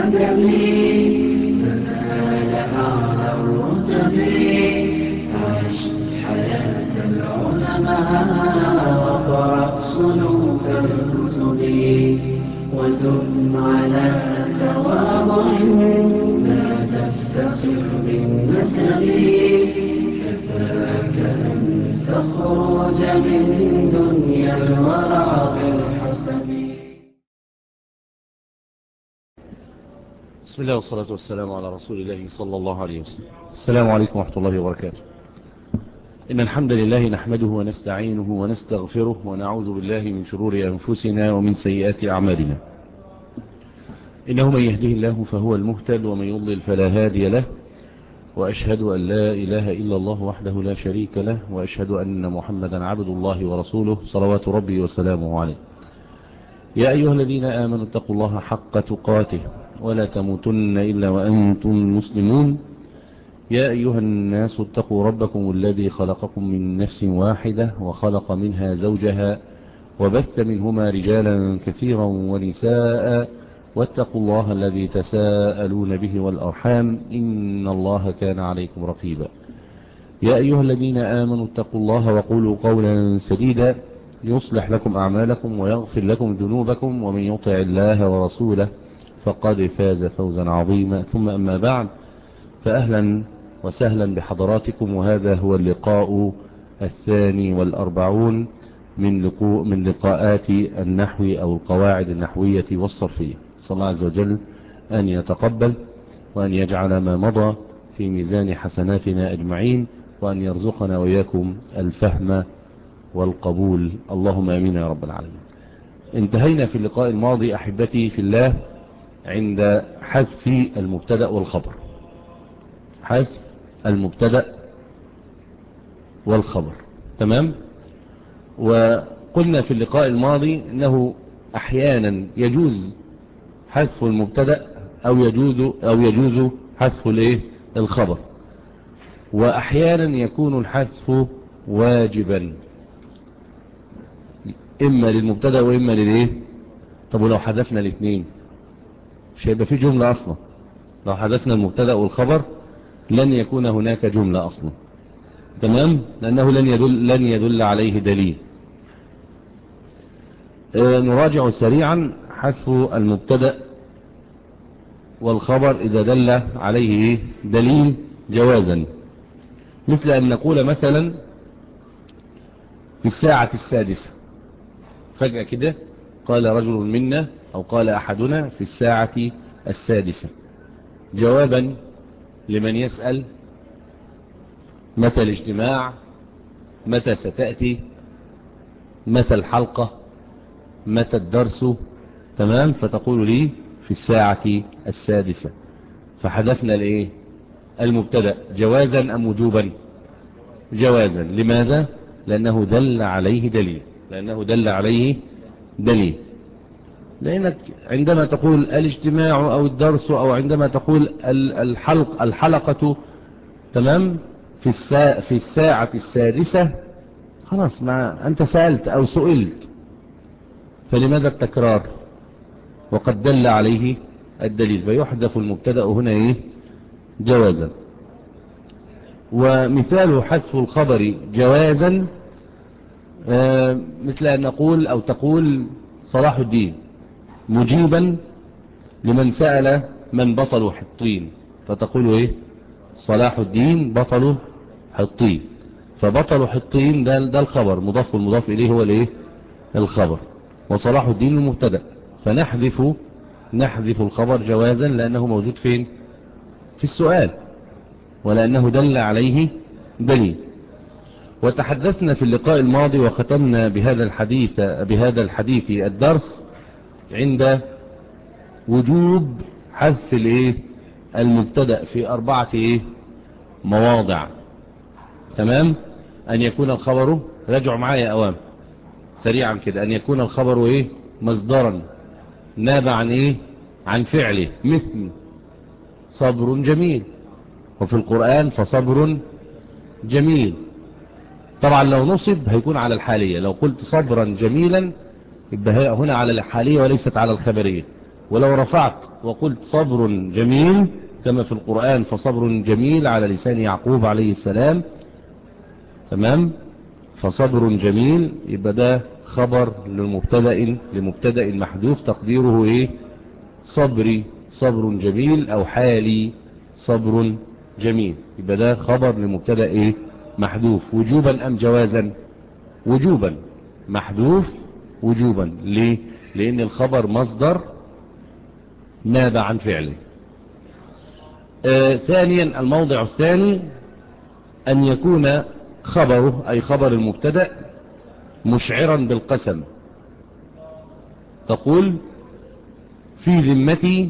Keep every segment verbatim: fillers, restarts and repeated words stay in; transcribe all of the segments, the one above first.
الأدب فنال أعلى الرتب عش حياة العلماء وقرأ صنوف الكتب وثم على تواضع لا تفتخر بالنسب كفاك أن تخرج من دنيا الورى بالحسب. بسم الله والصلاة والسلام على رسول الله صلى الله عليه وسلم. السلام عليكم ورحمة الله وبركاته. إن الحمد لله نحمده ونستعينه ونستغفره ونعوذ بالله من شرور أنفسنا ومن سيئات أعمالنا. إنه من يهده الله فهو المهتد ومن يضلل فلا هادي له، وأشهد أن لا إله إلا الله وحده لا شريك له، وأشهد أن محمدا عبد الله ورسوله صلوات ربي وسلامه عليه. يا أيها الذين آمنوا اتقوا الله حق تقاته ولا تموتن إلا وأنتم مسلمون. يا أيها الناس اتقوا ربكم الذي خلقكم من نفس واحدة وخلق منها زوجها وبث منهما رجالا كثيرا ونساء، واتقوا الله الذي تساءلون به والأرحام إن الله كان عليكم رقيبا. يا أيها الذين آمنوا اتقوا الله وقولوا قولا سديدا يصلح لكم أعمالكم ويغفر لكم ذنوبكم، ومن يطع الله ورسوله فقد فاز فوزا عظيما. ثم أما بعد، فأهلا وسهلا بحضراتكم، وهذا هو اللقاء الثاني والأربعون من, لقاء من لقاءات النحو أو القواعد النحوية والصرفية. صلى الله عز وجل أن يتقبل وأن يجعل ما مضى في ميزان حسناتنا أجمعين، وأن يرزقنا وإياكم الفهم والقبول، اللهم آمين يا رب العالمين. انتهينا في اللقاء الماضي أحبتي في الله عند حذف المبتدأ والخبر، حذف المبتدأ والخبر، تمام. وقلنا في اللقاء الماضي أنه أحيانا يجوز حذف المبتدأ أو يجوز أو يجوز حذف الايه الخبر، وأحيانا يكون الحذف واجبا إما للمبتدأ وإما للإيه. طب ولو حذفنا الاثنين مش هيبقى في جملة أصلا. لو حذفنا المبتدأ والخبر لن يكون هناك جملة أصلا، تمام، لأنه لن يدل, لن يدل عليه دليل. آه نراجع سريعا حذف المبتدأ والخبر إذا دل عليه دليل جوازا، مثل أن نقول مثلا في الساعة السادسة، فجأة كده قال رجل منا أو قال أحدنا في الساعة السادسة، جوابا لمن يسأل متى الاجتماع، متى ستأتي، متى الحلقة، متى الدرس، تمام. فتقول لي في الساعة السادسة، فحذفنا الايه المبتدأ جوازا أم وجوبا؟ جوازا. لماذا؟ لأنه دل عليه دليل، لأنه دل عليه دليل. لأنك عندما تقول الاجتماع أو الدرس، أو عندما تقول الحلق الحلقة، تمام، في الساعة, في الساعة السادسة، خلاص ما أنت سألت أو سئلت، فلماذا التكرار وقد دل عليه الدليل؟ فيحذف المبتدأ هنا إيه جوازا. ومثال حذف الخبر جوازا آه مثل أن نقول أو تقول صلاح الدين مجيبا لمن سأل من بطل حطين، فتقول إيه صلاح الدين بطل حطين، فبطل حطين ده, ده الخبر، مضاف والمضاف إليه هو الإيه الخبر، وصلاح الدين المبتدأ، فنحذف نحذف الخبر جوازا لأنه موجود فين؟ في السؤال، ولأنه دل عليه دليل. وتحدثنا في اللقاء الماضي وختمنا بهذا الحديث بهذا الحديث الدرس عند وجوب حذف الايه المبتدأ في أربعة ايه مواضع، تمام. أن يكون الخبر، راجعوا معايا أوام سريعا كده، أن يكون الخبر ايه مصدرا ناب عن ايه عن فعله، مثل صبر جميل، وفي القرآن فصبر جميل. طبعا لو نصب هيكون على الحالية، لو قلت صبرا جميلا يبقى هنا على الحالية وليست على الخبرية. ولو رفعت وقلت صبر جميل كما في القرآن فصبر جميل على لسان يعقوب عليه السلام، تمام، فصبر جميل، يبقى ده خبر لمبتدأ لمبتدأ محذوف تقديره ايه؟ صبري صبر جميل او حالي صبر جميل، يبقى ده خبر لمبتدأ ايه؟ محذوف. وجوبا ام جوازا؟ وجوبا، محذوف وجوبا. ليه؟ لان الخبر مصدر ناب عن فعله. آه ثانيا الموضع الثاني ان يكون خبره اي خبر المبتدأ مشعرا بالقسم. تقول في ذمتي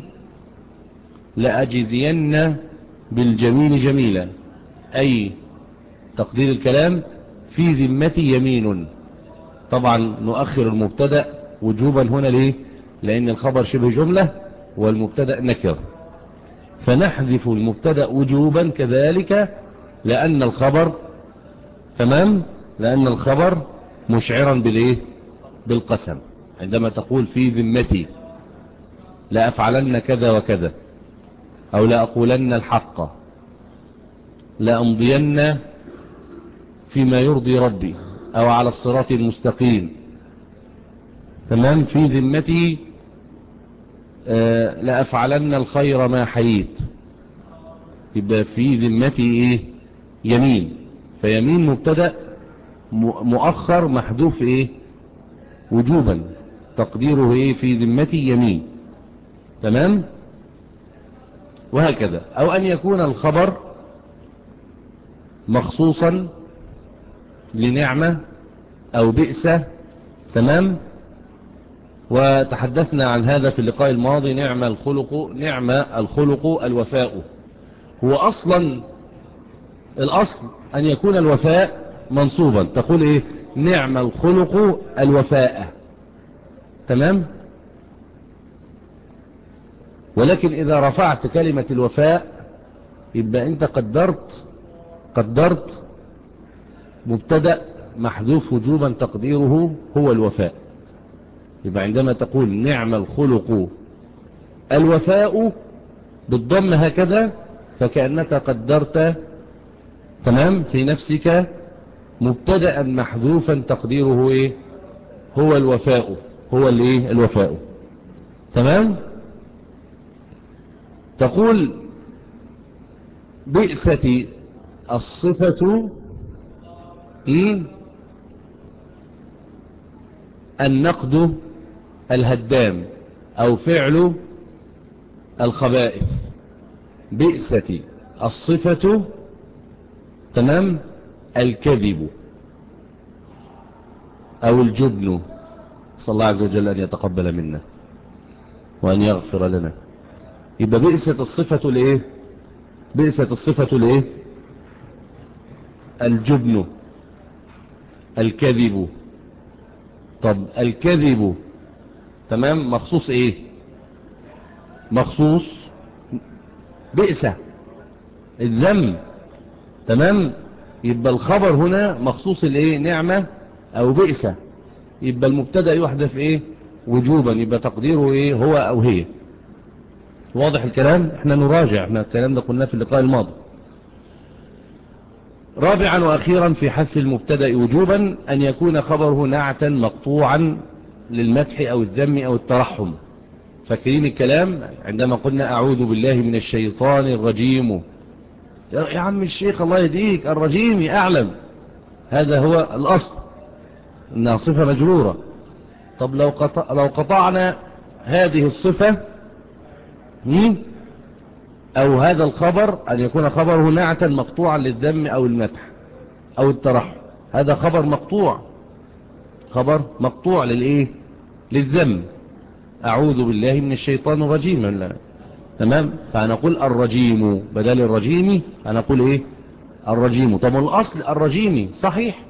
لأجزين بالجميل جميلا، أي تقدير الكلام في ذمتي يمين. طبعا نؤخر المبتدأ وجوبا هنا ليه؟ لأن الخبر شبه جملة والمبتدأ نكر، فنحذف المبتدأ وجوبا كذلك لأن الخبر تمام لأن الخبر مشعرا بالإيه؟ بالقسم. عندما تقول في ذمتي لأفعلن كذا وكذا، أو لأقولن الحق، لأمضين فيما يرضي ربي، أو على الصراط المستقيم، تمام، في ذمتي آه لأفعلن الخير ما حييت، يبقى في ذمتي إيه؟ يمين. فيمين مبتدأ مؤخر محذوف إيه؟ وجوبا، تقديره إيه؟ في ذمتي يمين، تمام. وهكذا. أو أن يكون الخبر مخصوصا لنعمة أو بئسة، تمام. وتحدثنا عن هذا في اللقاء الماضي. نعم الخلق نعم الخلق الوفاء. هو أصلا الأصل أن يكون الوفاء منصوبا، تقول إيه؟ نعم الخلق الوفاء، تمام. ولكن إذا رفعت كلمة الوفاء يبقى أنت قدرت قدرت مبتدأ محذوف وجوبا تقديره هو الوفاء. يبقى عندما تقول نعم الخلق الوفاء بالضم هكذا فكأنك قدرت تمام في نفسك مبتدأ محذوفا تقديره ايه؟ هو الوفاء، هو الايه؟ الوفاء، تمام. تقول بئست الصفة النقد الهدام أو فعل الخبائث. بئست الصفة تمام الكذب أو الجبن. صلى الله عز وجل أن يتقبل منا وأن يغفر لنا. يبقى بئست الصفة لإيه؟ بئست الصفة لإيه؟ الجبن الكذب. طب الكذب تمام مخصوص ايه؟ مخصوص بئسة الذم، تمام. يبقى الخبر هنا مخصوص الايه؟ نعمة او بئسة. يبقى المبتدأ يحذف ايه؟ وجوبا، يبقى تقديره ايه؟ هو او هي. واضح الكلام؟ احنا نراجع، احنا الكلام ده قلناه في اللقاء الماضي. رابعا وأخيرا في حذف المبتدأ وجوبا أن يكون خبره نعتا مقطوعا للمدح أو الذم أو الترحم. فاكرين الكلام عندما قلنا أعوذ بالله من الشيطان الرجيم؟ يا عم الشيخ الله يهديك، الرجيم أعلم، هذا هو الأصل إنها صفة مجرورة. طب لو قطع لو قطعنا هذه الصفة أو هذا الخبر أن يكون خبره نعتا مقطوعا للذم أو المدح أو الترحم، هذا خبر مقطوع، خبر مقطوع للإيه؟ للذم. أعوذ بالله من الشيطان الرجيم، تمام. فنقول الرجيم بدل الرجيم، هنقول إيه؟ الرجيم. طب الأصل الرجيم صحيح،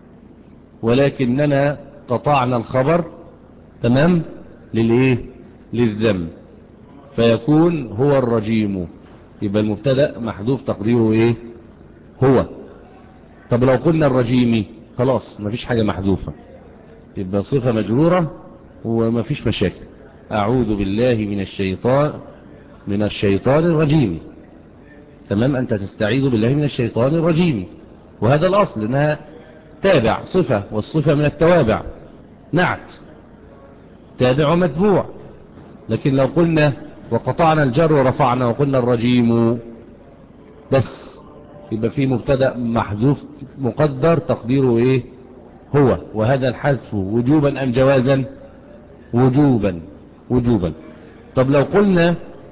ولكننا قطعنا الخبر تمام للإيه؟ للذم، فيكون هو الرجيم. يبقى المبتدأ محذوف تقديره ايه؟ هو. طب لو قلنا الرجيمي خلاص مفيش حاجة محذوفة، يبقى صفة مجرورة ومفيش مشاكل. أعوذ بالله من الشيطان من الشيطان الرجيم. تمام، أنت تستعيذ بالله من الشيطان الرجيم، وهذا الأصل أنها تابع صفة، والصفة من التوابع نعت تابع ومتبوع. لكن لو قلنا وقطعنا الجر ورفعنا وقلنا الرجيم بس، يبقى في مبتدأ محذوف مقدر تقديره إيه هو، وهذا الحذف وجوبا أم جوازا؟ وجوبا وجوبا. طب لو قلنا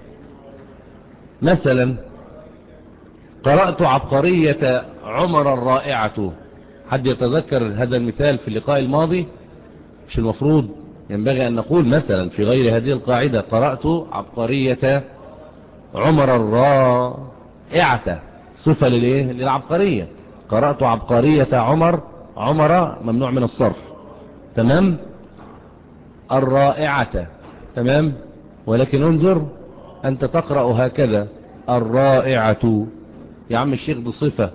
مثلا قرأت عبقرية عمر الرائعة، حد يتذكر هذا المثال في اللقاء الماضي؟ مش المفروض ينبغي أن نقول مثلا في غير هذه القاعدة قرأت عبقرية عمر الرائعة، صفة للإيه؟ للعبقرية. قرأت عبقرية عمر، عمر ممنوع من الصرف، تمام، الرائعة، تمام. ولكن انظر أنت تقرأ هكذا الرائعة، يا عم الشيخ دي صفة،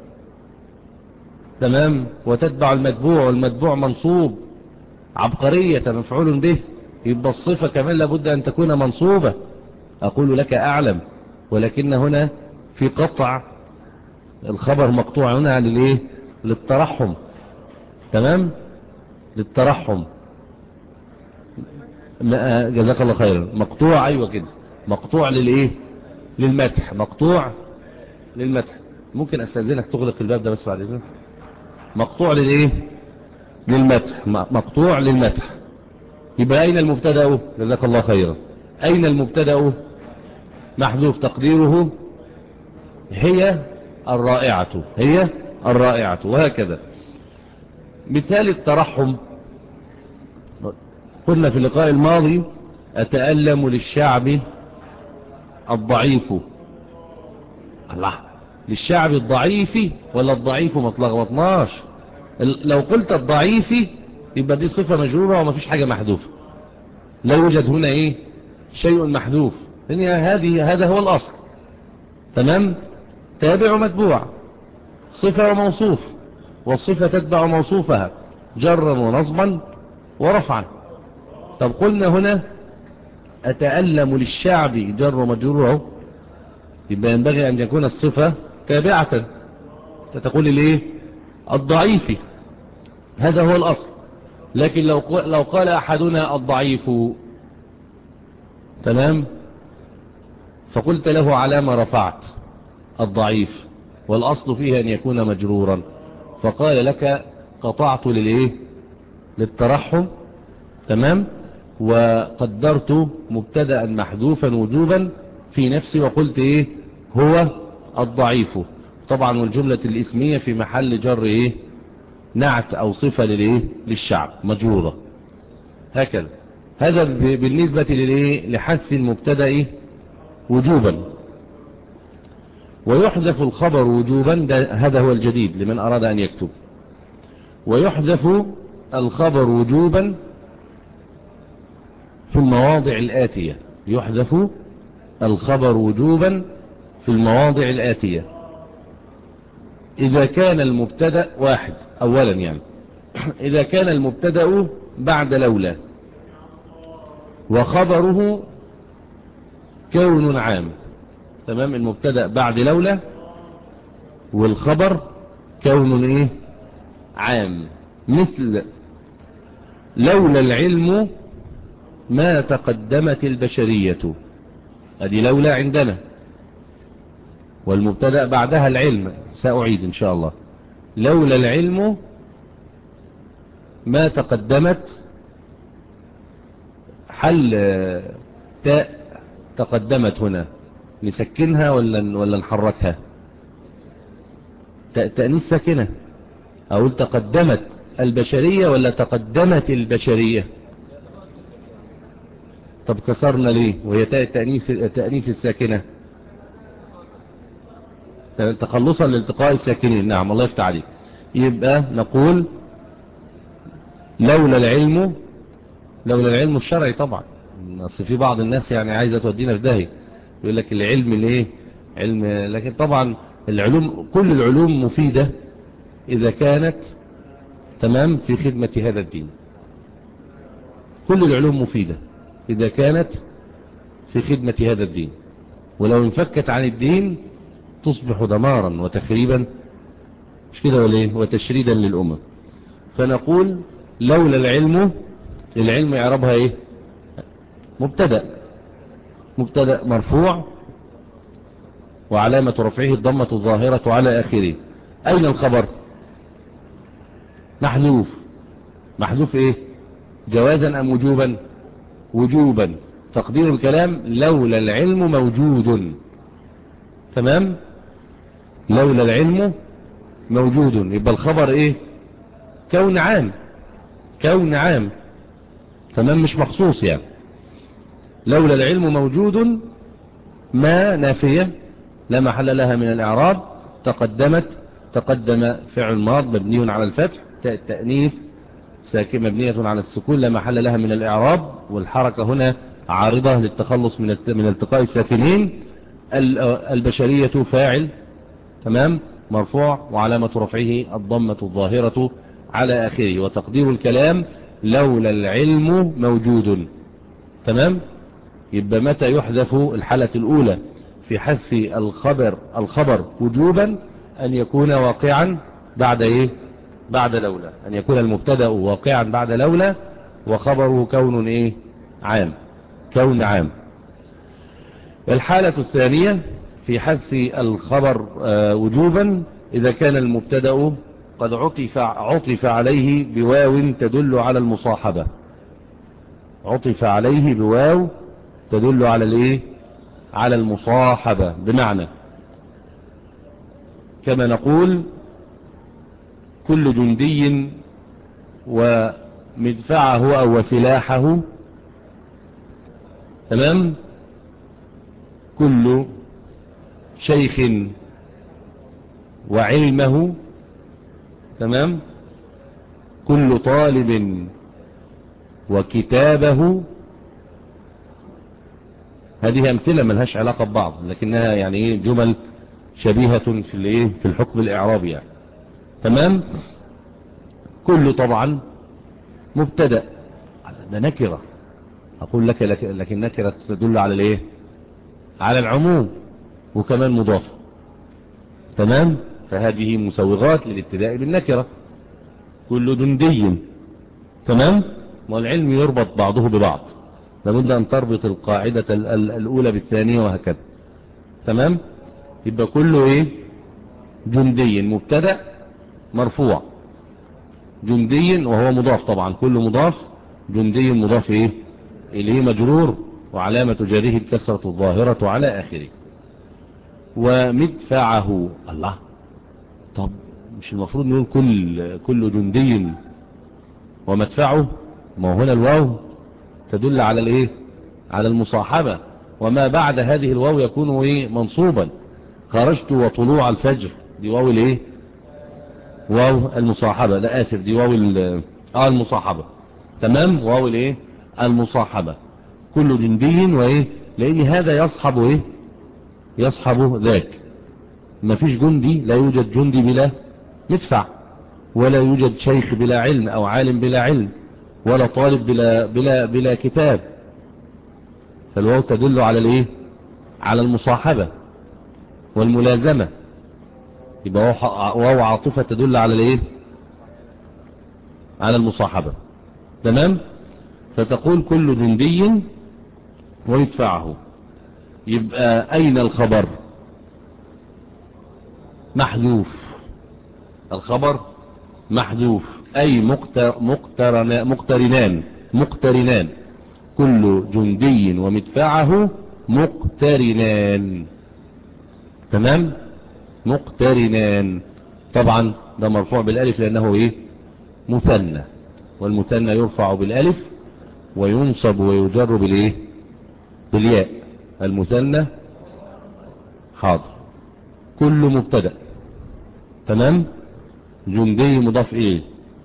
تمام، وتتبع المتبوع، والمتبوع منصوب، عبقرية مفعول به، يبقى الصفة كمان لابد أن تكون منصوبة. أقول لك أعلم، ولكن هنا في قطع، الخبر مقطوع هنا للإيه؟ للترحم، تمام، للترحم. جزاك الله خيرا. مقطوع، أيوة كده، مقطوع للإيه؟ للمدح، مقطوع للمدح. ممكن أستأذنك تغلق الباب ده بس بعد إذنك؟ مقطوع للإيه؟ للمدح، مقطوع للمدح. يبقى أين المبتدأ؟ جزاك الله خيرا. أين المبتدأ؟ محذوف تقديره هي الرائعة، هي الرائعة، وهكذا. مثال الترحم، قلنا في اللقاء الماضي أتألم للشعب الضعيف. الله، للشعب الضعيف ولا الضعيف؟ ما تلخبطناش. لو قلت الضعيف يبقى دي صفة مجرورة وما فيش حاجة محذوفة، لا يوجد هنا ايه شيء محذوف، لأن هذه هذا هو الأصل، تمام. تابع متبوع، صفة وموصوف، والصفة تتبع موصوفها جرا ونصبا ورفعا. طب قلنا هنا أتألم للشعب جر ومجروره، يبقى ينبغي أن يكون الصفة تابعة، تقول ليه الضعيف، هذا هو الأصل. لكن لو لو قال أحدنا الضعيف، تمام، فقلت له على ما رفعت الضعيف، والأصل فيه أن يكون مجرورا، فقال لك قطعت للإيه؟ للترحم، تمام، وقدرت مبتدأ محذوفا وجوبا في نفسي، وقلت إيه هو الضعيف. طبعا والجملة الاسمية في محل جر إيه؟ نعت أو صفة للإيه؟ للشعب مجرورة، هكذا. هذا بالنسبة للإيه؟ لحذف المبتدأ وجوبا. ويحذف الخبر وجوبا، هذا هو الجديد لمن أراد أن يكتب. ويحذف الخبر وجوبا في المواضع الآتية، يحذف الخبر وجوبا في المواضع الآتية: إذا كان المبتدأ واحد، أولا يعني إذا كان المبتدأ بعد لولا، وخبره كون عام، تمام، المبتدأ بعد لولا والخبر كون إيه؟ عام. مثل لولا العلم ما تقدمت البشرية، هذه لولا عندنا، والمبتدأ بعدها العلم، سأعيد إن شاء الله. لولا العلم ما تقدمت، حل تاء تقدمت هنا نسكنها ولا ولا نحركها؟ تأنيث ساكنة، أقول تقدمت البشرية ولا تقدمت البشرية؟ طب كسرنا ليه وهي تاء التأنيث التأنيث الساكنة؟ تخلصا لالتقاء الساكنين، نعم، الله يفتح عليك. يبقى نقول لولا العلم، لولا العلم الشرعي طبعا، اصل في بعض الناس يعني عايزة تودينا في داهية، يقول لك العلم الايه علم، لكن طبعا العلوم كل العلوم مفيدة إذا كانت تمام في خدمة هذا الدين. كل العلوم مفيدة إذا كانت في خدمة هذا الدين، ولو انفكت عن الدين تصبح دمارا وتخريبا، مش كده ولا ايه؟ وتشريدا للأمم. فنقول لولا العلم، العلم يعربها ايه؟ مبتدأ، مبتدأ مرفوع وعلامة رفعه الضمة الظاهرة على آخره. أين الخبر؟ محذوف. محذوف ايه؟ جوازا أم وجوبا؟ وجوبا. تقدير الكلام لولا العلم موجود. تمام؟ لولا العلم موجود، يبقى الخبر ايه؟ كون عام، كون عام. تمام؟ مش مخصوص يعني. لولا العلم موجود ما نافية لا محل لها من الإعراب. تقدمت، تقدم فعل ماض مبني على الفتح، تاء التأنيث ساكنة مبنية على السكون لا محل لها من الإعراب، والحركة هنا عارضة للتخلص من من التقاء الساكنين. البشرية فاعل، تمام، مرفوع وعلامة رفعه الضمة الظاهرة على آخره. وتقدير الكلام لولا العلم موجود. تمام؟ يبقى متى يحذف الحالة الأولى في حذف الخبر الخبر وجوبا؟ أن يكون واقعا بعد إيه؟ بعد لولا. أن يكون المبتدأ واقعا بعد لولا وخبره كون إيه؟ عام، كون عام. الحالة الثانية في حذف الخبر وجوبا إذا كان المبتدأ قد عطف عطف عليه بواو تدل على المصاحبة. عطف عليه بواو تدل على الايه؟ على المصاحبة. بمعنى كما نقول كل جندي ومدفعه أو وسلاحه، تمام، كل شيخ وعلمه، تمام، كل طالب وكتابه. هذه أمثلة ملهاش علاقة ببعض، لكنها يعني ايه جمل شبيهة في الايه في الحكم الإعرابي يعني. تمام. كل طبعا مبتدأ، ده نكرة. أقول لك لكن نكرة تدل على الايه؟ على العموم، وكمان مضاف. تمام. فهذه مسوغات للابتداء بالنكرة. كل جندي، تمام. والعلم يربط بعضه ببعض، لابد أن تربط القاعدة الأولى بالثانية وهكذا. تمام. يبقى كله ايه؟ جندي مبتدأ مرفوع، جندي وهو مضاف طبعا، كل مضاف، جندي مضاف ايه اليه مجرور وعلامة جره الكسرة الظاهرة على آخره. ومدفعه، الله، طب مش المفروض نقول كل كل جندي ومدفعه؟ ما هنا الواو تدل على الايه؟ على المصاحبة، وما بعد هذه الواو يكون ايه؟ منصوبا. خرجت وطلوع الفجر، دي واو الايه؟ واو المصاحبة. لا آسف، دي واو اه المصاحبة. تمام. واو الايه؟ المصاحبة. كل جندي وايه؟ لان هذا يصحب ايه؟ يصحب ذاك. ما فيش جندي، لا يوجد جندي بلا مدفع، ولا يوجد شيخ بلا علم او عالم بلا علم، ولا طالب بلا بلا بلا كتاب. فالواو تدل على الايه؟ على المصاحبة والملازمة. يبقى واو عاطفة تدل على الايه؟ على المصاحبة. تمام. فتقول كل جندي ويدفعه. يبقى أين الخبر؟ محذوف. الخبر محذوف، أي مقترنان مقترنان مقترنان. كل جندي ومدفعه مقترنان. تمام. مقترنان. طبعا ده مرفوع بالالف لأنه ايه؟ مثنى، والمثنى يرفع بالالف وينصب ويجر بالايه؟ بالياء. المثنى حاضر. كل مبتدأ، تمام. جندي مضاف ايه؟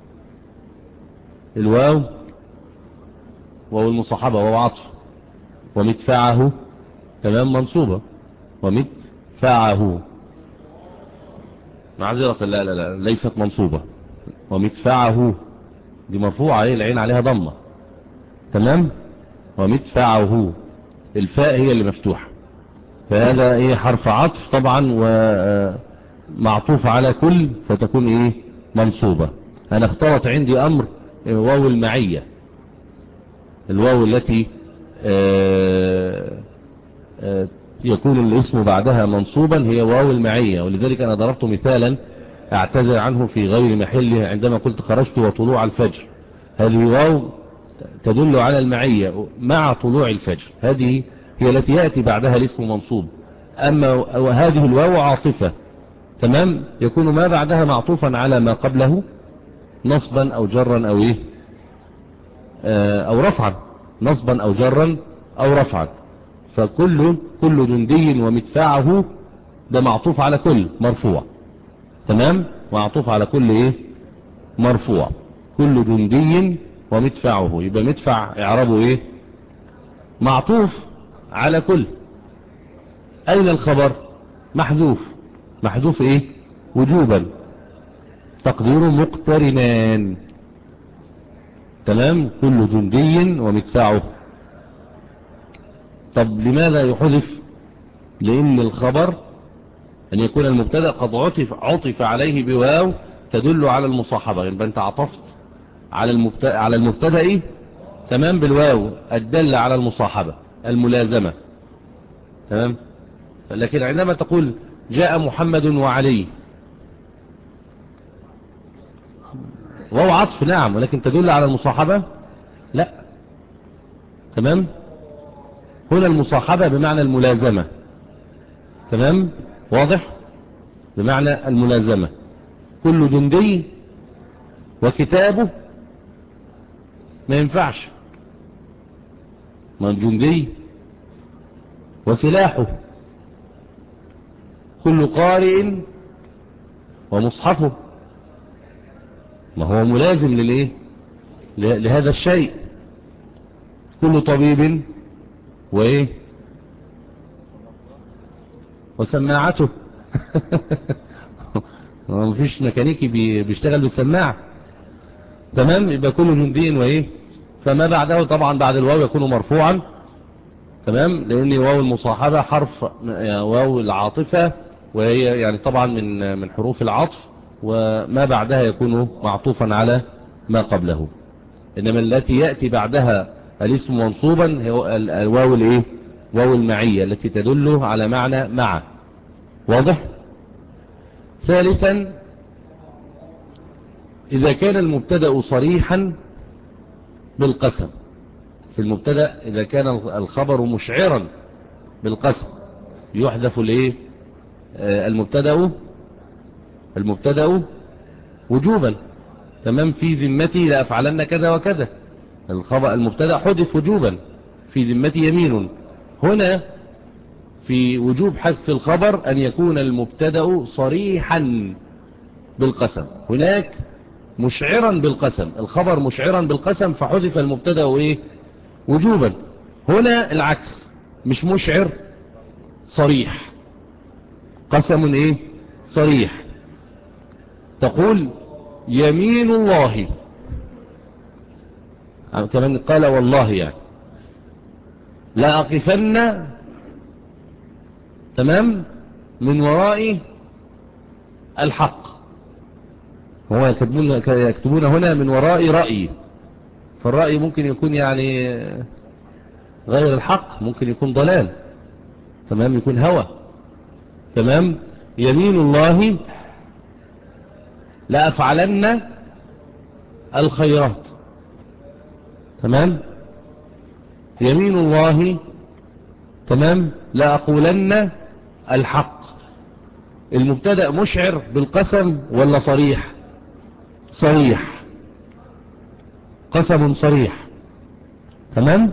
الواو، واو المصاحبة، واو عطف. ومدفعه، تمام، منصوبة. ومدفعه، معذرة، لا لا لا ليست منصوبة. ومدفعه دي مرفوعة، ايه؟ العين عليها ضمة. تمام. ومدفعه. الفاء هي اللي مفتوحة، فهذا ايه حرف عطف طبعا ومعطوف على كل، فتكون ايه منصوبة. انا اختلط عندي امر واو المعية، الواو التي آآ آآ يكون الاسم بعدها منصوبا هي واو المعية، ولذلك انا ضربت مثالا اعتذر عنه في غير محله عندما قلت خرجت وطلوع الفجر. هذه واو تدل على المعية مع طلوع الفجر، هذه هي التي يأتي بعدها الاسم منصوب. أما وهذه الواو عاطفة، تمام، يكون ما بعدها معطوفا على ما قبله نصبا أو جرا أو إيه أو رفعا، نصبا أو جرا أو رفعا. فكل كل جندي ومدفعه ده معطوف على كل مرفوع، تمام، معطوف على كل إيه مرفوع. كل جندي ومدفعه، يبقى مدفع إعرابه إيه معطوف على كل. أين الخبر؟ محذوف. محذوف إيه وجوبا، تقديره مقترنان، تمام. كل جندي ومدفعه. طب لماذا يحذف؟ لأن الخبر أن يكون المبتدأ قد عطف, عطف عليه بواو تدل على المصاحبة، يبقى أنت عطفت على المبتدأ على المبتدأ تمام بالواو الدل على المصاحبة الملازمة، تمام. لكن عندما تقول جاء محمد وعلي، واو عطف نعم، ولكن تدل على المصاحبة لا، تمام. هنا المصاحبة بمعنى الملازمة، تمام، واضح، بمعنى الملازمة. كل جندي وكتابه ما ينفعش، ما الجندي وسلاحه. كل قارئ ومصحفه، ما هو ملازم للإيه لهذا الشيء. كل طبيب وإيه وسماعته ما فيش ميكانيكي بيشتغل بالسماعة، تمام. يبقى كل جندي وإيه، فما بعده طبعا بعد الواو يكون مرفوعا، تمام، لأن واو المصاحبة حرف واو العاطفة، وهي يعني طبعا من من حروف العطف، وما بعدها يكون معطوفا على ما قبله. إنما التي يأتي بعدها الاسم منصوبا هو الواو الايه واو المعية التي تدل على معنى مع، واضح. ثالثا إذا كان المبتدأ صريحا بالقسم. في المبتدأ إذا كان الخبر مشعرا بالقسم يحذف الايه المبتدأ المبتدأ وجوبا، تمام. في ذمتي لأفعلن كذا وكذا، الخبر المبتدأ حذف وجوبا. في ذمتي يمين. هنا في وجوب حذف الخبر أن يكون المبتدأ صريحا بالقسم، هناك مشعرا بالقسم، الخبر مشعرا بالقسم فحذف المبتدأ ايه وجوبا. هنا العكس، مش مشعر صريح، قسم ايه صريح. تقول يمين الله، كمان قال والله يعني لا أقفن، تمام، من وراء الحق. هو يكتبون, يكتبون هنا من وراء رأي، فالرأي ممكن يكون يعني غير الحق، ممكن يكون ضلال، تمام، يكون هوى، تمام. يمين الله لا أفعلن الخيرات، تمام. يمين الله، تمام، لا أقولن الحق. المبتدأ مشعر بالقسم ولا صريح؟ صريح، قسم صريح، تمام.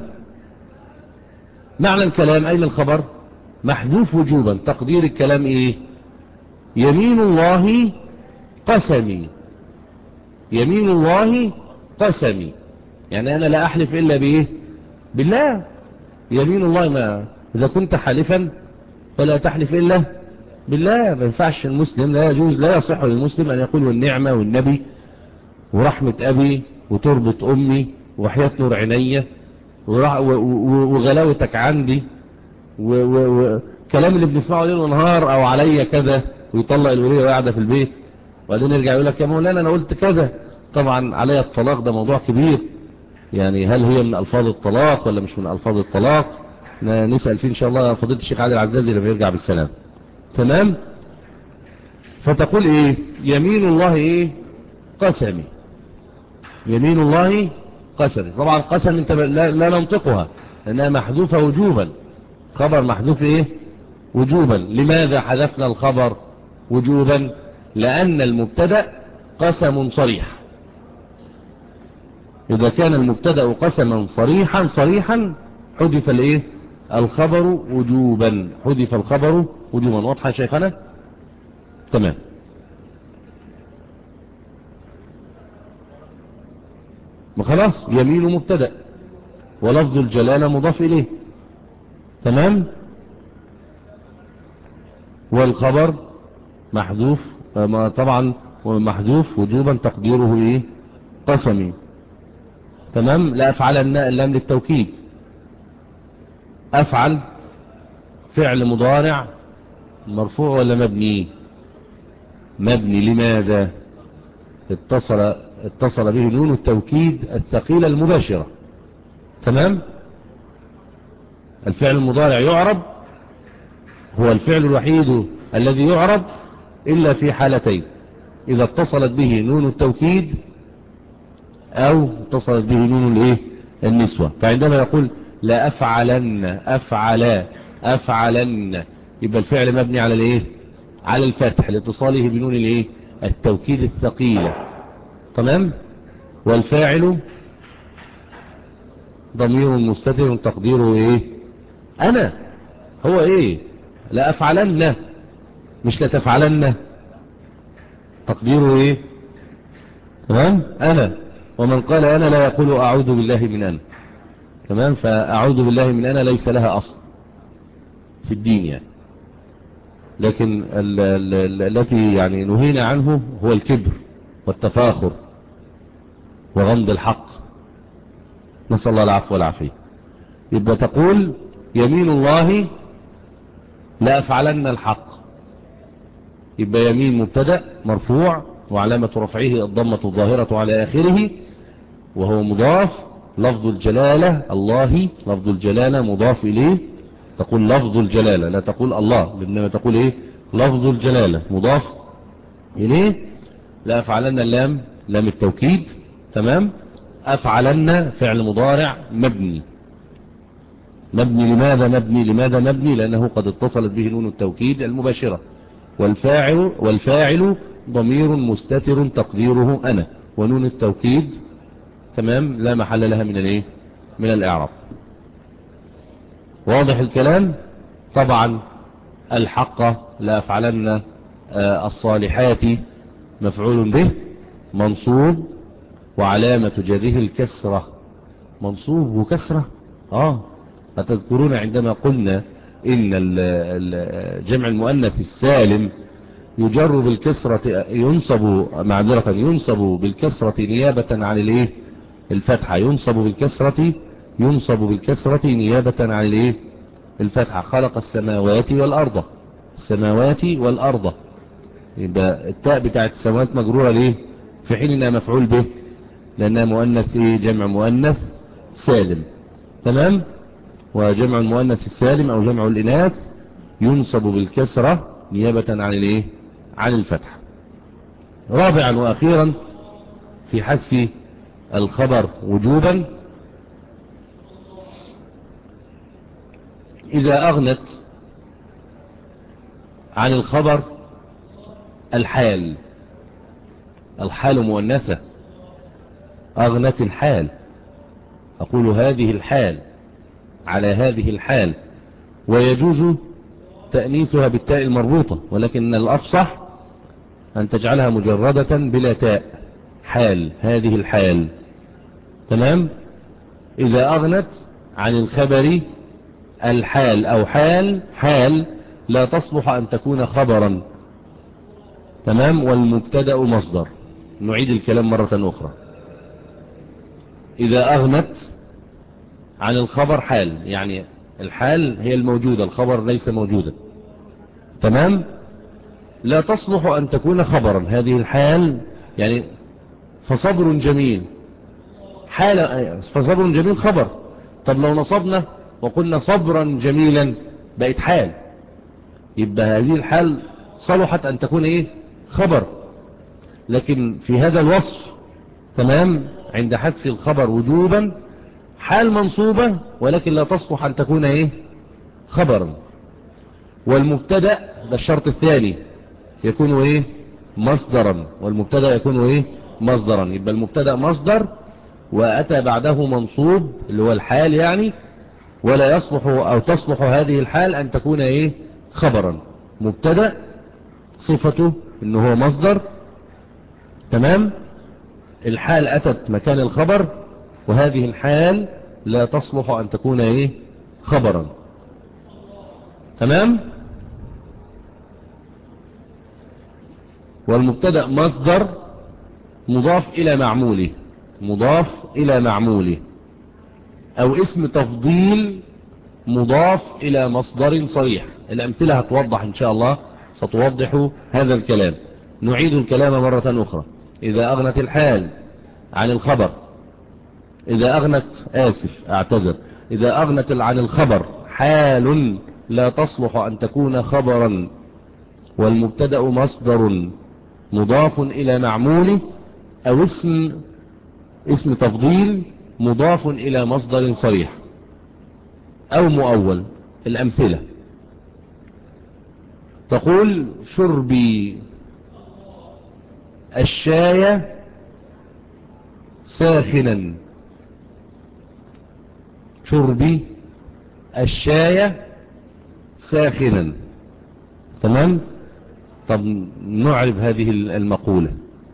معنى الكلام أين الخبر؟ محذوف وجوبا، تقدير الكلام إيه؟ يمين الله قسمي، يمين الله قسمي، يعني أنا لا أحلف إلا بإيه؟ بالله. يمين الله، ما إذا كنت حالفا فلا تحلف إلا بالله. ما ينفعش المسلم، لا يجوز، لا يصح للمسلم أن يقول والنعمة والنبي ورحمة أبي وتربة أمي وحياة نور عيني وغلاوتك عندي وكلام اللي بنسمعه ليل ونهار، او عليا كذا، ويطلق الولية وقاعدة في البيت، وبعدين يرجع يقول لك يا مولانا انا قلت كذا. طبعا عليا الطلاق ده موضوع كبير، يعني هل هي من الفاظ الطلاق ولا مش من الفاظ الطلاق؟ نسأل فيه ان شاء الله فضيلة الشيخ عادل العزازي لما يرجع بالسلام. تمام. فتقول ايه؟ يمين الله ايه؟ قسمي. يمين الله قسمي. طبعا قسم انت لا, لا ننطقها لانها محذوفة وجوبا، خبر محذوف ايه؟ وجوبا. لماذا حذفنا الخبر وجوبا؟ لان المبتدأ قسم صريح. اذا كان المبتدأ قسما صريحا صريحا حذف الايه؟ الخبر وجوبا. حذف الخبر وجوبا. واضحة يا شيخنا؟ تمام. وخلاص يمين مبتدأ ولفظ الجلالة مضاف إليه. تمام. والخبر محذوف طبعا محذوف وجوبا تقديره إيه؟ قسمي. تمام. لا أفعل اللام للتوكيد. أفعل فعل مضارع مرفوع ولا مبني؟ مبني. لماذا؟ اتصل اتصل به نون التوكيد الثقيلة المباشرة. تمام. الفعل المضارع يعرب، هو الفعل الوحيد الذي يعرب إلا في حالتين: إذا اتصلت به نون التوكيد أو اتصلت به نون الايه؟ النسوة. فعندما يقول لا أفعلن أفعل أفعلن، يبقى الفعل مبني على الايه؟ على الفتح لاتصاله بنون الايه؟ التوكيد الثقيلة. تمام. والفاعل ضمير مستتر تقديره ايه؟ انا. هو ايه؟ لا افعلن مش لا تفعلن، تقديره ايه؟ تمام. انا. ومن قال انا لا يقول اعوذ بالله من انا. تمام. فاعوذ بالله من انا ليس لها اصل في الدين يعني، لكن التي يعني نهينا عنه هو الكبر والتفاخر وغمض الحق، نسأل الله العفو والعافية. يبقى تقول يمين الله لا أفعلن الحق، يبقى يمين مبتدأ مرفوع وعلامة رفعه الضمة الظاهرة على آخره وهو مضاف. لفظ الجلالة الله، لفظ الجلالة مضاف إليه، تقول لفظ الجلالة لا تقول الله، لأنما تقول إيه؟ لفظ الجلالة مضاف إليه. لا أفعلن اللام لام التوكيد. تمام. أفعلن فعل مضارع مبني. مبني لماذا مبني؟ لماذا مبني؟ لأنه قد اتصلت به نون التوكيد المباشرة. والفاعل والفاعل ضمير مستتر تقديره أنا، ونون التوكيد تمام لا محل لها من الايه؟ من الإعراب. واضح الكلام؟ طبعا الحق لا أفعلن الصالحات مفعول به منصوب وعلامة جره الكسرة. منصوب وكسرة. اه أتذكرون عندما قلنا إن جمع المؤنث السالم يجر بالكسرة، ينصب معذرة ينصب بالكسرة نيابة عن الايه؟ الفتحة. ينصب بالكسرة ينصب بالكسرة نيابة عن الايه؟ الفتحة. خلق السماوات والأرض. السماوات والأرض، يبقى التاء بتاعت السماوات مجرورة ليه؟ في حين انها مفعول به، لأنها مؤنث ايه؟ جمع مؤنث سالم. تمام. وجمع المؤنث السالم أو جمع الإناث ينصب بالكسرة نيابة عن الايه؟ عن الفتح. رابعا وأخيرا في حذف الخبر وجوبا، إذا أغنت عن الخبر الحال. الحال مؤنثة، أغنت الحال، أقول هذه الحال على هذه الحال، ويجوز تأنيثها بالتاء المربوطة، ولكن الأفصح أن تجعلها مجردة بلا تاء. حال، هذه الحال. تمام. إذا أغنت عن الخبر الحال أو حال، حال لا تصلح أن تكون خبرا. تمام. والمبتدأ مصدر. نعيد الكلام مرة أخرى. إذا أغنت عن الخبر حال، يعني الحال هي الموجودة، الخبر ليس موجودا. تمام. لا تصلح أن تكون خبرا هذه الحال، يعني فصبر جميل حال، فصبر جميل خبر. طب لو نصبنا وقلنا صبرا جميلا بقت حال، يبقى هذه الحال صلحت أن تكون إيه؟ خبر. لكن في هذا الوصف تمام عند حذف الخبر وجوبا حال منصوبة، ولكن لا تصلح أن تكون إيه؟ خبرا. والمبتدأ ده الشرط الثاني يكون إيه؟ مصدرا. والمبتدأ يكون إيه؟ مصدرا. يبقى المبتدأ مصدر وأتى بعده منصوب اللي هو الحال يعني، ولا يصلح أو تصلح هذه الحال أن تكون إيه؟ خبرا. مبتدأ صفته إنه هو مصدر. تمام. الحال أتت مكان الخبر، وهذه الحال لا تصلح أن تكون إيه؟ خبرا. تمام. والمبتدأ مصدر مضاف إلى معموله، مضاف إلى معموله، أو اسم تفضيل مضاف إلى مصدر صريح. الأمثلة هتوضح إن شاء الله، ستوضح هذا الكلام. نعيد الكلام مرة أخرى. إذا أغنت الحال عن الخبر، إذا أغنت آسف أعتذر إذا أغنت عن الخبر حال لا تصلح أن تكون خبرا، والمبتدأ مصدر مضاف إلى معموله، أو اسم اسم تفضيل مضاف إلى مصدر صريح أو مؤول. الأمثلة تقول شربي الشاي ساخنا، شربي الشاي ساخنا. تمام. طب نعرب هذه المقولة.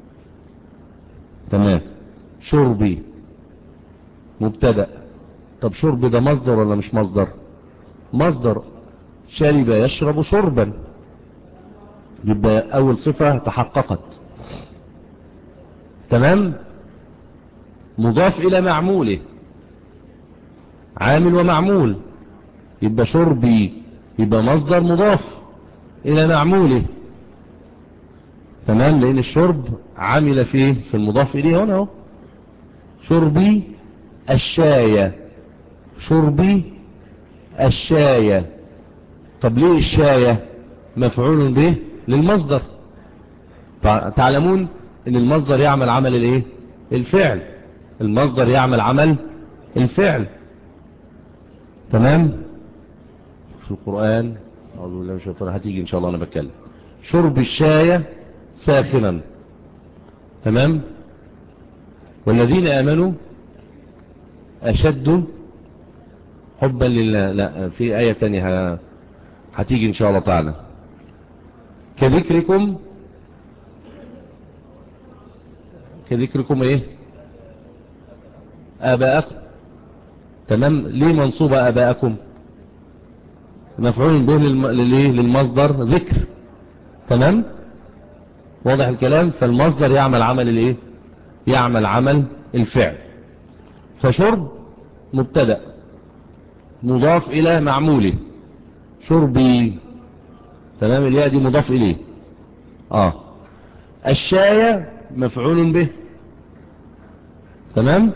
تمام. شربي مبتدأ. طب شرب ده مصدر ولا مش مصدر؟ مصدر. شرب يشرب شربا، يبقى أول صفة تحققت. تمام. مضاف إلى معموله، عامل ومعمول، يبقى شربي يبقى مصدر مضاف إلى معموله. تمام. لأن الشرب عامل فيه في المضاف إليه هنا. شربي الشاي، شربي الشاي. طب ليه الشاي مفعول به للمصدر؟ تعلمون ان المصدر يعمل عمل الايه؟ الفعل. المصدر يعمل عمل الفعل. تمام. في القرآن أعوذ بالله من الشيطان هتيجي ان شاء الله انا بتكلم. شرب الشاي ساخنا. تمام. والذين آمنوا أشد حبا لله. لا، في آية تانية هتيجي إن شاء الله تعالى. كذكركم، كذكركم إيه؟ آباءكم. تمام. ليه منصوبة آباءكم؟ مفعول به للمصدر ذكر. تمام. واضح الكلام. فالمصدر يعمل عمل الإيه؟ يعمل عمل الفعل. فشرب مبتدأ مضاف إلى معموله، شربي. تمام. الياء دي مضاف إليه. آه الشاي مفعول به. تمام.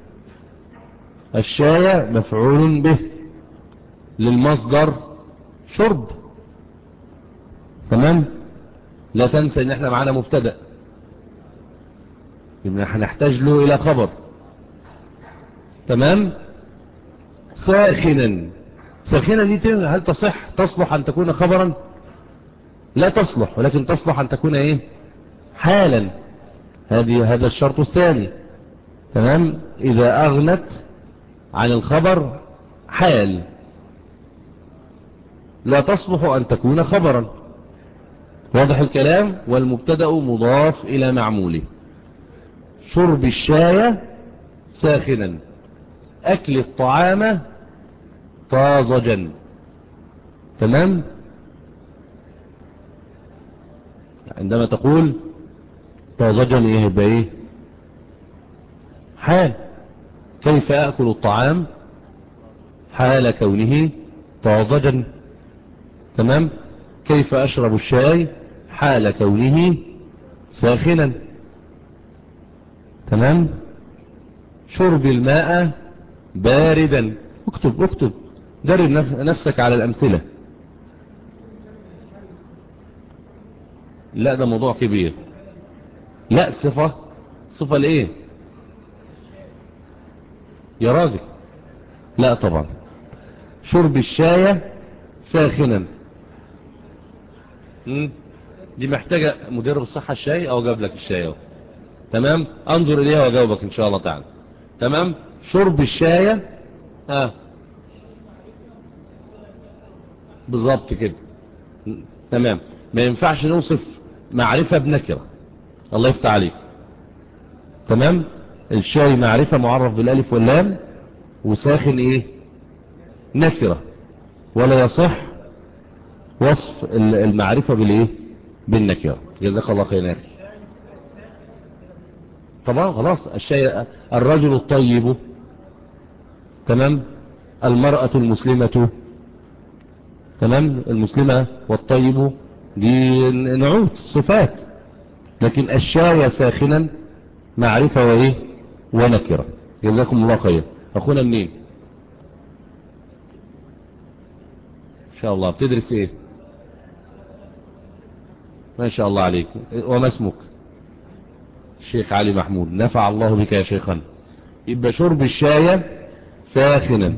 الشاي مفعول به للمصدر شرب. تمام. لا تنسى ان احنا معانا مبتدأ، يبقى هنحتاج له الى خبر. تمام. ساخنا، ساخنا دي هل تصح تصلح ان تكون خبرا؟ لا تصلح، ولكن تصلح ان تكون ايه؟ حالا. هذه هذا الشرط الثاني. تمام. اذا اغنت عن الخبر حال لا تصلح ان تكون خبرا. واضح الكلام. والمبتدأ مضاف الى معموله. شرب الشاي ساخنا، اكل الطعام طازجا. تمام. عندما تقول طازجا ايه يبقى ايه؟ حال. كيف اكل الطعام حال كونه طازجا. تمام. كيف أشرب الشاي حال كونه ساخنا. تمام. شرب الماء باردا. اكتب اكتب درب نفسك على الأمثلة. لا ده موضوع كبير. لا صفة. صفة لإيه يا راجل؟ لا طبعا. شرب الشاي ساخنا. مم. دي محتاجة مدرب الصحة الشاي او جاب لك الشاي اهو. تمام. انظر اليها واجاوبك ان شاء الله تعالى. تمام. شرب الشاي اه بالظبط كده. مم. تمام. ما ينفعش نوصف معرفة بنكرة. الله يفتح عليك. تمام. الشاي معرفة معرف بالالف واللام، وساخن ايه نكرة، ولا يصح وصف المعرفة بالايه بالنكرة. جزاك الله خير يا اخي. طبعا خلاص. الشيء الرجل الطيب. تمام. المرأة المسلمة. تمام. المسلمة والطيب دي نعوت صفات، لكن الشاي ساخنا معرفة وايه ونكرة. جزاكم الله خير. اخونا منين ان شاء الله؟ بتدرس ايه؟ ما شاء الله عليك. وما اسمك؟ الشيخ علي محمود. نفع الله بك يا شيخنا. يبقى شرب الشاي ساخنا.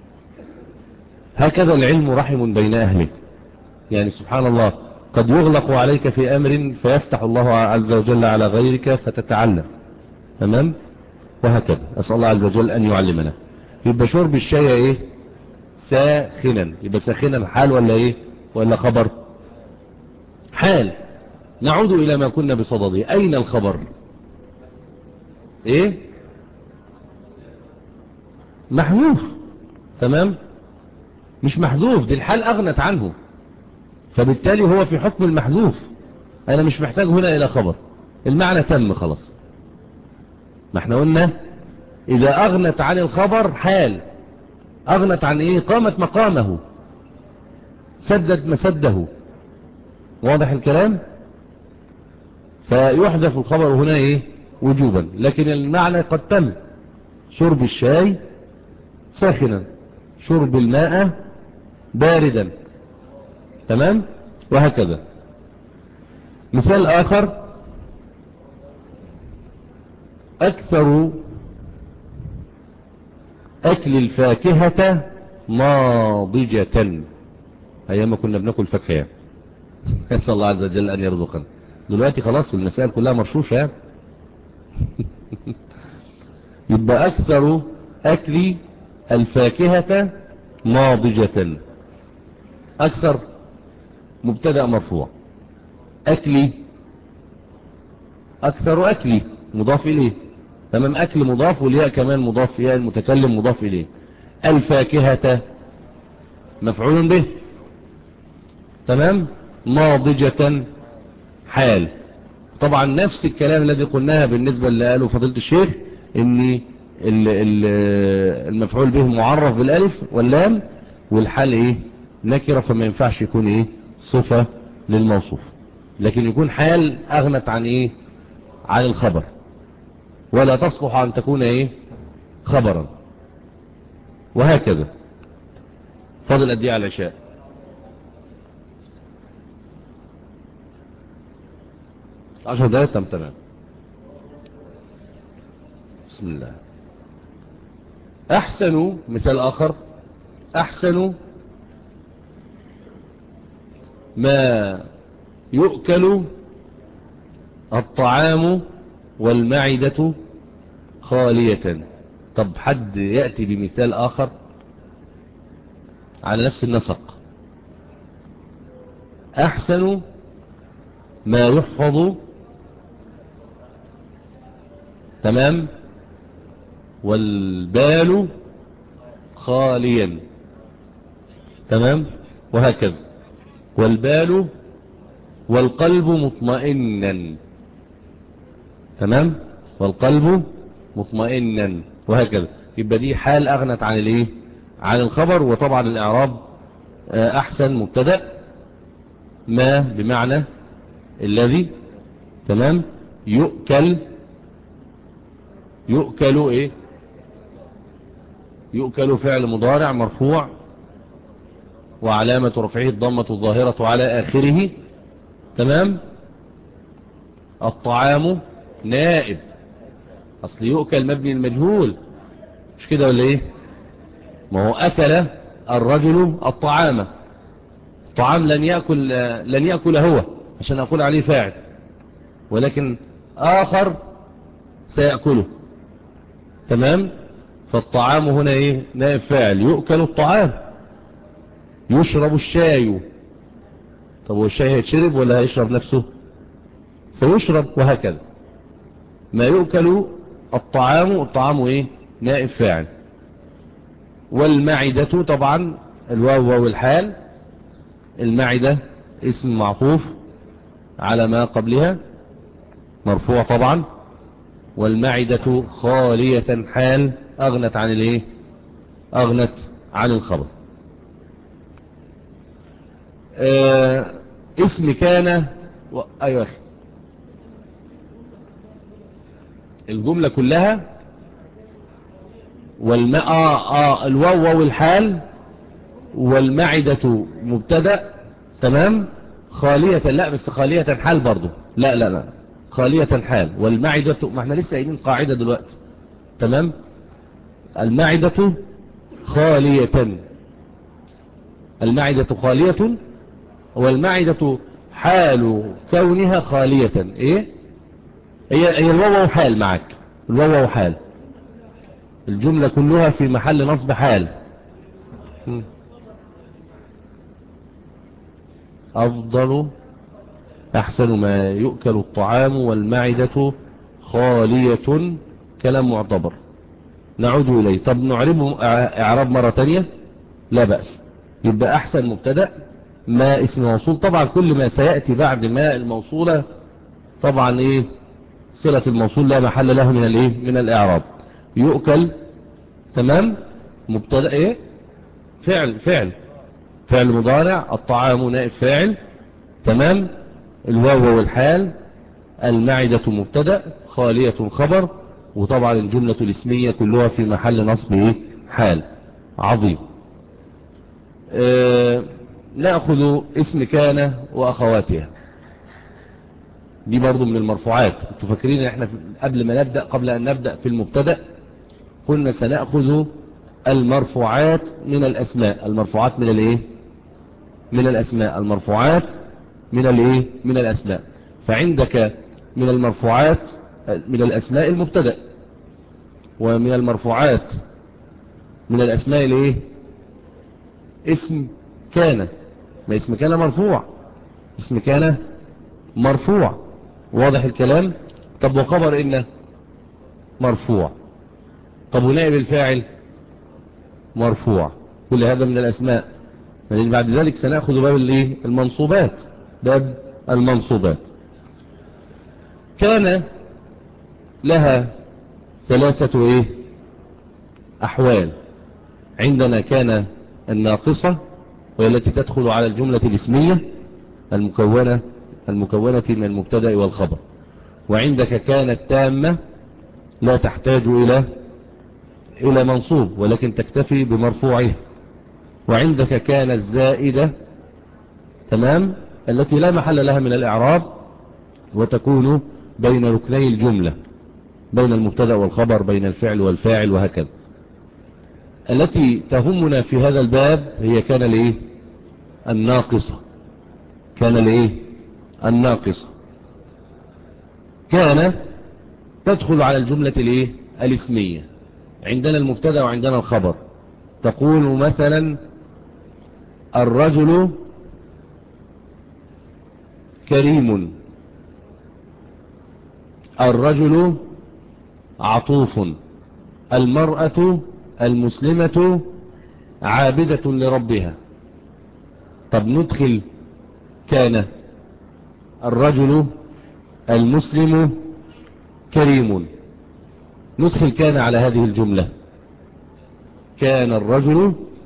هكذا العلم رحم بين أهله. يعني سبحان الله، قد يغلق عليك في أمر فيفتح الله عز وجل على غيرك فتتعلم. تمام. وهكذا أسأل الله عز وجل أن يعلمنا. يبقى شرب الشاي إيه ساخنا. يبقى ساخنا حال ولا إيه ولا خبر؟ حال. نعود إلى ما كنا بصدده. أين الخبر؟ إيه محذوف. تمام. مش محذوف، دي الحال أغنت عنه، فبالتالي هو في حكم المحذوف. أنا مش محتاج هنا إلى خبر، المعنى تم خلاص. ما احنا قلنا إذا أغنت عن الخبر حال. أغنت عن إيه؟ قامت مقامه، سدد مسده. واضح الكلام؟ فيحذف الخبر هنا إيه وجوبا، لكن المعنى قد تم. شرب الشاي ساخنا، شرب الماء باردا. تمام. وهكذا. مثال آخر: أكثر أكل الفاكهة ناضجة. أيام كنا بناكل فاكهة. نسأل الله عز وجل أن يرزقنا. دلوقتي خلاص المسائل كلها مرشوشة يعني. يبقى أكثر أكل الفاكهة ناضجة. أكثر مبتدأ مرفوع. أكلي أكثر أكلي مضاف إليه. تمام. أكل مضاف، والياء كمان مضاف، ياء المتكلم مضاف إليه. الفاكهة مفعول به. تمام. ناضجة حال. طبعا نفس الكلام الذي قلناها بالنسبة اللي قاله فضيلة الشيخ، ان المفعول به معرف بالالف واللام، والحال ايه نكرة، فما ينفعش يكون ايه صفة للموصوف، لكن يكون حال اغنت عن ايه عن الخبر، ولا تصلح ان تكون ايه خبرا. وهكذا. فضل قد ايه على العشاء؟ عشر دقائق. تم. تمام. بسم الله. أحسن مثال آخر: أحسن ما يؤكل الطعام والمعدة خالية. طب حد يأتي بمثال آخر على نفس النسق. أحسن ما يحفظ. تمام. والبال خاليا. تمام. وهكذا. والبال والقلب مطمئنا. تمام. والقلب مطمئنا. وهكذا. يبقى دي حال أغنت عن الايه عن الخبر. وطبعا الإعراب أحسن مبتدأ ما بمعنى الذي، تمام. يؤكل، يؤكل إيه؟ يؤكل فعل مضارع مرفوع وعلامة رفعه الضمة الظاهرة على آخره، تمام. الطعام نائب، أصل يؤكل مبني المجهول، مش كده ولا إيه؟ ما هو أكل الرجل الطعام، الطعام لن يأكل، لن يأكل هو عشان أقول عليه فاعل، ولكن آخر سيأكله، تمام. فالطعام هنا إيه؟ نائب فاعل. يؤكل الطعام، يشرب الشاي. طب هو الشاي هيتشرب ولا هيشرب نفسه؟ سيشرب، وهكذا. ما يؤكل الطعام، الطعام إيه؟ نائب فاعل. والمعدة طبعا الواو والحال، المعدة اسم معطوف على ما قبلها مرفوع طبعا. والمعدة خالية حال أغنت عن الايه؟ أغنت عن الخبر. آه اسم كان و... أيوة أخي، الجملة كلها والماء آه آه الواو والحال والمعدة مبتدأ، تمام. خالية، لا بس خالية حال برضو، لا لا لا خالية حال. والمعدة، ما احنا لسه قايلين قاعدة دلوقتي، تمام. المعدة خالية، المعدة خالية، والمعدة حال كونها خالية ايه؟ هي هي الواو حال معك، الواو حال، الجملة كلها في محل نصب حال. أفضل أحسن ما يؤكل الطعام والمعدة خالية، كلام معتبر نعود إليه. طب نعربه إعراب مرة تانية، لا بأس. يبقى أحسن مبتدأ ما اسم موصول، طبعا كل ما سيأتي بعد ما الموصولة طبعا إيه؟ صلة الموصول لا محل له من الإيه؟ من الإعراب. يؤكل، تمام. مبتدأ إيه؟ فعل فعل فعل مضارع. الطعام نائب فاعل، تمام. الواو والحال. المعدة مبتدأ، خالية خبر. وطبعا الجملة الاسمية كلها في محل نصب إيه؟ حال. عظيم. آه نأخذ اسم كان وأخواتها، دي برضو من المرفوعات. انتوا فاكرين ان احنا قبل ما نبدأ قبل ان نبدأ في المبتدأ قلنا سنأخذ المرفوعات من الأسماء، المرفوعات من الايه؟ من الأسماء، المرفوعات من الايه؟ من الأسماء. فعندك من المرفوعات من الأسماء المبتدأ، ومن المرفوعات من الأسماء الايه؟ اسم كان. ما اسم كان مرفوع، اسم كان مرفوع، واضح الكلام. طب وخبر إن مرفوع. طب ونائب الفاعل مرفوع. كل هذا من الأسماء. يعني بعد ذلك سنأخذ باب الايه؟ المنصوبات، باب المنصوبات. كان لها ثلاثة ايه؟ أحوال. عندنا كان الناقصة، وهي التي تدخل على الجملة الاسمية المكونة المكونة من المبتدأ والخبر. وعندك كانت تامة لا تحتاج إلى إلى منصوب، ولكن تكتفي بمرفوعه. وعندك كان الزائدة، تمام، التي لا محل لها من الإعراب، وتكون بين ركني الجملة، بين المبتدأ والخبر، بين الفعل والفاعل، وهكذا. التي تهمنا في هذا الباب هي كان الايه؟ الناقصة. كان الايه؟ الناقصة. كان تدخل على الجملة الايه؟ الاسمية. عندنا المبتدأ وعندنا الخبر. تقول مثلا الرجل كريم، الرجل عطوف، المرأة المسلمة عابدة لربها. طب ندخل كان الرجل المسلم كريم، ندخل كان على هذه الجملة. كان الرجل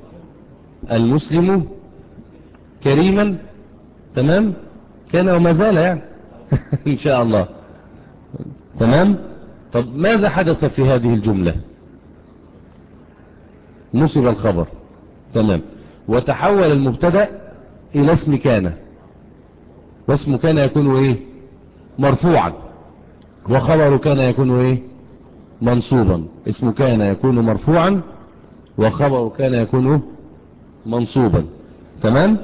المسلم كريما. تمام، كان وما زال يعني إن شاء الله. تمام. طب ماذا حدث في هذه الجملة؟ نصب الخبر. تمام. وتحول المبتدأ إلى اسم كان، واسم كان يكون إيه؟ مرفوعا، وخبر كان يكون إيه؟ منصوبا. اسم كان يكون مرفوعا، وخبر كان يكون منصوبا. تمام.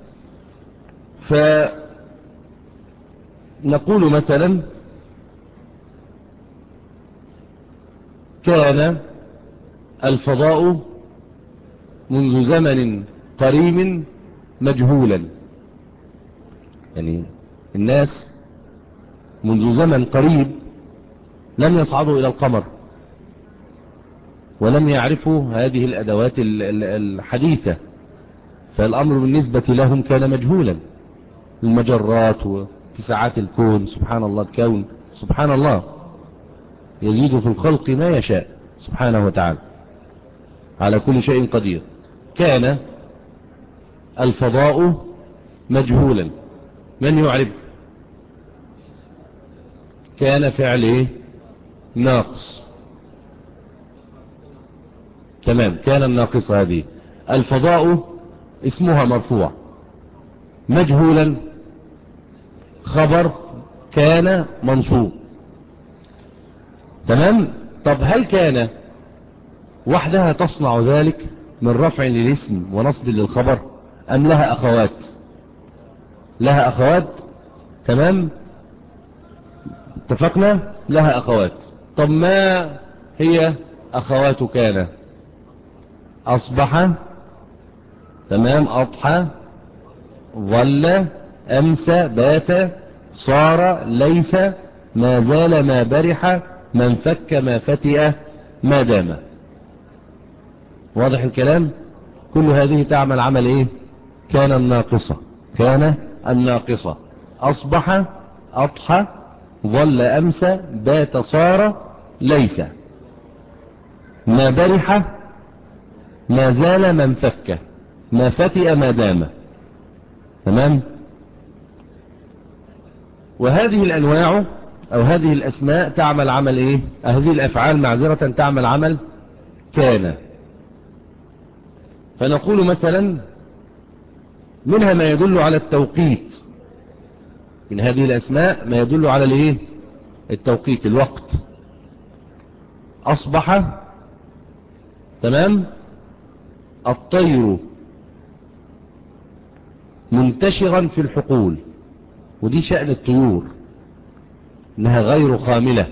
فنقول مثلا كان الفضاء منذ زمن قريب مجهولا. يعني الناس منذ زمن قريب لم يصعدوا إلى القمر، ولم يعرفوا هذه الأدوات الحديثة، فالأمر بالنسبة لهم كان مجهولا. المجرات واتساعات الكون، سبحان الله، الكون سبحان الله يزيد في الخلق ما يشاء سبحانه وتعالى، على كل شيء قدير. كان الفضاء مجهولا. من يعرف؟ كان فعل ايه؟ ناقص. تمام. كان الناقصة هذه. الفضاء اسمها مرفوع، مجهولا خبر كان منصوب. تمام. طب هل كان وحدها تصنع ذلك من رفع للاسم ونصب للخبر، أم لها أخوات؟ لها أخوات. تمام. اتفقنا لها أخوات. طب ما هي أخوات كان؟ أصبح، تمام، أضحى، ظل، أمسى، بات، صار، ليس، ما زال، ما برح، ما انفك، ما فتئ، ما دام. واضح الكلام؟ كل هذه تعمل عمل ايه؟ كان الناقصة. كان الناقصة. أصبح، أضحى، ظل، أمسى، بات، صار، ليس، ما برح، ما زال، ما انفك، ما فتئ، ما دام. تمام. وهذه الأنواع أو هذه الأسماء تعمل عمل إيه؟ هذه الأفعال معذرة تعمل عمل كان. فنقول مثلا منها ما يدل على التوقيت. من هذه الأسماء ما يدل على الإيه؟ التوقيت، الوقت. أصبح، تمام، الطير منتشرا في الحقول. ودي شأن الطيور، إنها غير خاملة،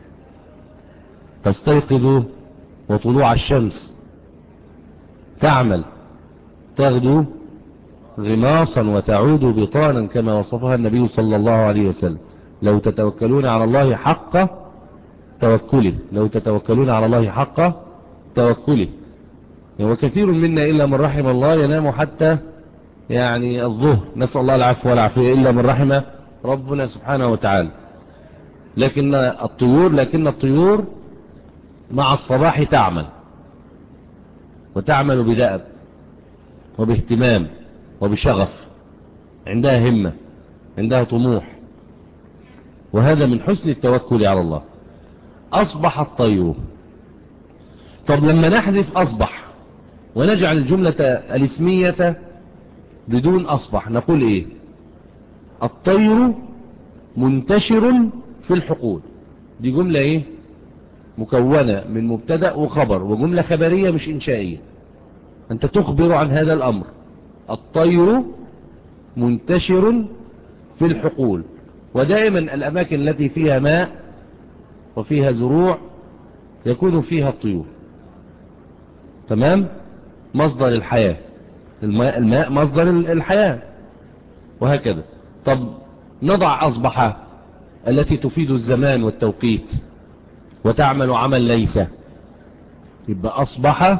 تستيقظ وطلوع الشمس، تعمل، تغدو غماصا وتعود بطانا كما وصفها النبي صلى الله عليه وسلم. لو تتوكلون على الله حق توكله، لو تتوكلون على الله حق توكله. وكثير منا إلا من رحم الله ينام حتى يعني الظهر، نسأل الله العفو والعافية، إلا من رحم ربنا سبحانه وتعالى. لكن الطيور لكن الطيور مع الصباح تعمل، وتعمل بدأب وباهتمام وبشغف، عندها همة، عندها طموح، وهذا من حسن التوكل على الله. أصبح الطير. طب لما نحذف أصبح ونجعل الجملة الاسمية بدون أصبح نقول إيه؟ الطير منتشر في الحقول. دي جملة إيه؟ مكونة من مبتدأ وخبر، وجملة خبرية مش إنشائية. أنت تخبر عن هذا الأمر. الطير منتشر في الحقول. ودائما الأماكن التي فيها ماء وفيها زروع يكون فيها الطيور. تمام. مصدر الحياة، الماء, الماء مصدر الحياة، وهكذا. طب نضع أصبح التي تفيد الزمان والتوقيت وتعمل عمل ليس، يبقى أصبح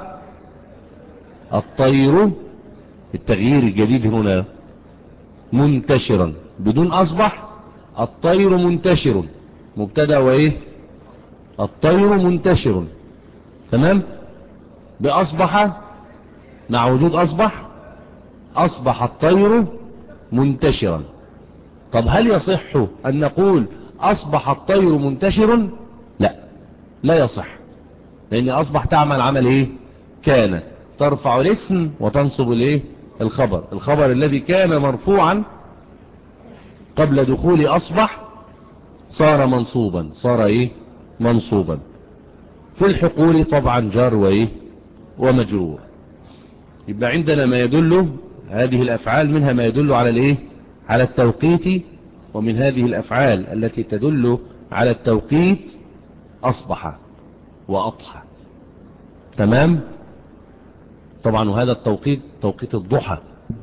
الطير، التغيير الجديد هنا، منتشرا. بدون أصبح الطير منتشر، مبتدأ وإيه؟ الطير منتشر. تمام. بأصبح مع وجود أصبح أصبح الطير منتشرا. طب هل يصح أن نقول أصبح الطير منتشر؟ لا، لا يصح، لأن أصبح تعمل عمل إيه؟ كان، ترفع الاسم وتنصب الإيه؟ الخبر. الخبر الذي كان مرفوعا قبل دخول أصبح صار منصوبا، صار إيه؟ منصوبا. في الحقول طبعا جار وإيه؟ ومجرور. يبقى عندنا ما يدل، هذه الأفعال منها ما يدل على الإيه؟ على التوقيت، ومن هذه الأفعال التي تدل على التوقيت أصبح وأضحى. تمام؟ طبعا وهذا التوقيت توقيت الضحى.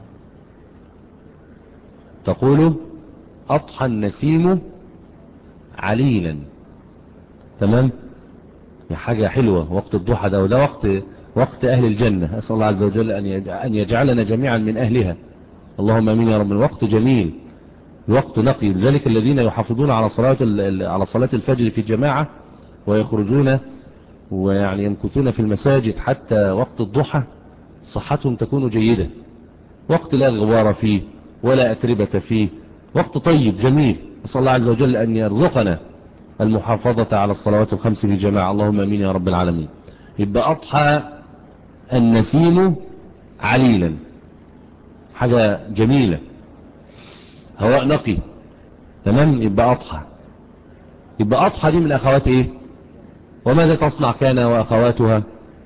تقول أضحى النسيم عليلا. تمام؟ حاجة حلوة وقت الضحى ده، وده وقت وقت أهل الجنة. أسأل الله عز وجل أن يجعلنا جميعا من أهلها، اللهم امين يا رب. الوقت جميل، الوقت نقي. لذلك الذين يحافظون على صلاة على صلاة الفجر في جماعة ويخرجون ويعني يمكثون في المساجد حتى وقت الضحى صحتهم تكون جيدة. وقت لا غبار فيه ولا أتربة فيه، وقت طيب جميل. أسأل الله عز وجل أن يرزقنا المحافظة على الصلوات الخمس في جماعة، اللهم امين يا رب العالمين. يبقى أضحى النسيم عليلا، حاجة جميلة، هواء نقي. تمام؟ يبقى أضحى. يبقى أضحى دي من أخوات إيه؟ وماذا تصنع كان وأخواتها؟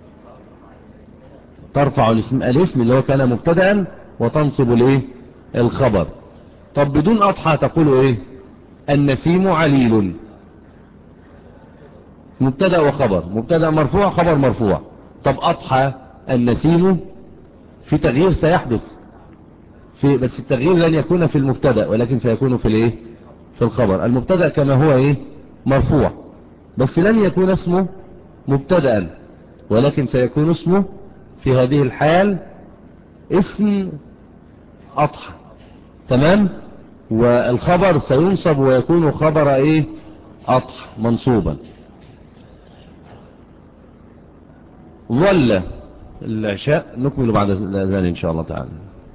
ترفع الاسم, الاسم اللي هو كان مبتدأ وتنصب الايه؟ الخبر. طب بدون أضحى تقول ايه؟ النسيم عليل، مبتدأ وخبر، مبتدأ مرفوع خبر مرفوع. طب أضحى النسيم، في تغيير سيحدث في، بس التغيير لن يكون في المبتدأ ولكن سيكون في الايه؟ في الخبر. المبتدأ كما هو ايه؟ مرفوع، بس لن يكون اسمه مبتدأ ولكن سيكون اسمه في هذه الحال اسم أضحى. تمام؟ والخبر سينصب ويكون خبر ايه؟ أضحى منصوبا. ظل العشاء نكمل بعد الأذان إن شاء الله تعالى.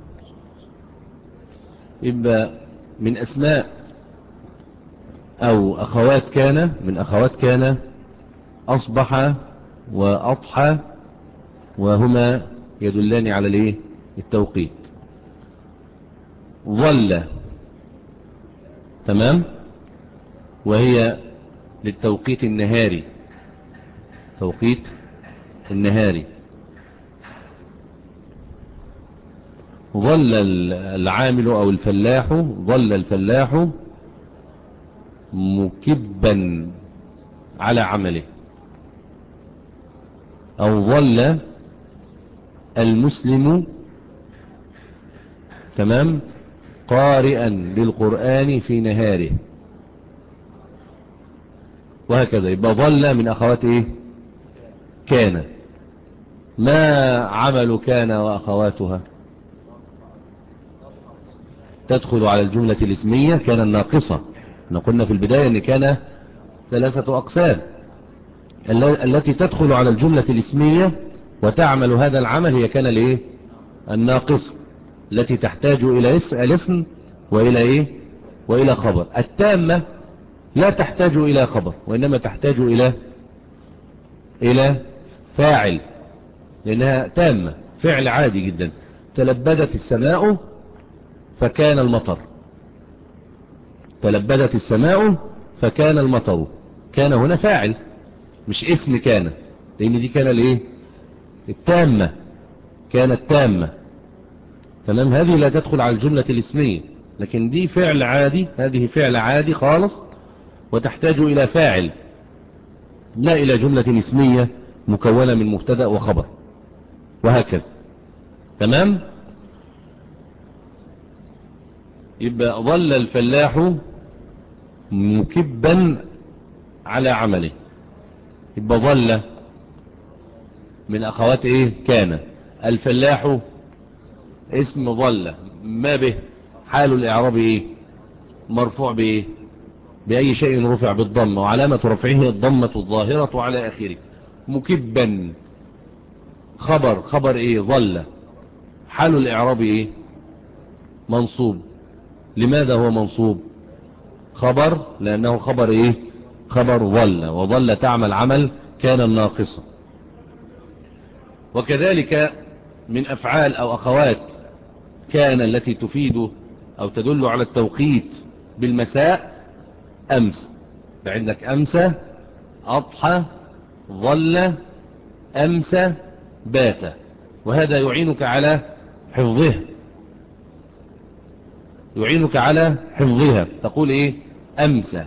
يبقى من أسماء أو أخوات كان، من أخوات كان أصبح وأضحى، وهما يدلان على الايه؟ التوقيت. ظل، تمام، وهي للتوقيت النهاري، توقيت النهاري. ظل العامل أو الفلاح، ظل الفلاح مكبا على عمله، أو ظل المسلم، تمام، قارئا للقرآن في نهاره، وهكذا. يبقى ظل من أخوات إيه؟ كان. ما عمل كان وأخواتها؟ تدخل على الجملة الاسمية كان الناقصة. قلنا في البداية أن كان ثلاثة أقسام. التي تدخل على الجملة الاسمية وتعمل هذا العمل هي كان الايه؟ الناقصة، التي تحتاج إلى الاسم وإلى إيه؟ وإلى خبر. التامة لا تحتاج إلى خبر وإنما تحتاج إلى إلى فاعل، لأنها تامة، فعل عادي جدا. تلبدت السماء فكان المطر، تلبدت السماء فكان المطر. كان هنا فاعل مش اسم كان، لأن دي كان الايه؟ التامة، كانت تامة. تمام؟ هذه لا تدخل على الجملة الاسمية، لكن دي فعل عادي، هذه فعل عادي خالص وتحتاج إلى فاعل لا إلى جملة اسمية مكونة من مبتدأ وخبر، وهكذا. تمام؟ يبقى ظل الفلاح مكبا على عمله. يبقى ظل من أخوات إيه؟ كان. الفلاح اسم ظل، ما به؟ حال الإعراب إيه؟ مرفوع بإيه؟ بأي شيء رفع بالضم، وعلامة رفعه الضمة الظاهرة على آخره. مكبا خبر، خبر إيه؟ ظل. حال الإعراب إيه؟ منصوب. لماذا هو منصوب؟ خبر، لأنه خبر إيه؟ خبر ظل، وظل تعمل عمل كان الناقصة. وكذلك من أفعال أو أخوات كان التي تفيد أو تدل على التوقيت بالمساء أمس. فعندك أمس، أضحى، ظل، أمس، بات، وهذا يعينك على حفظها، يعينك على حفظها. تقول إيه؟ أمس،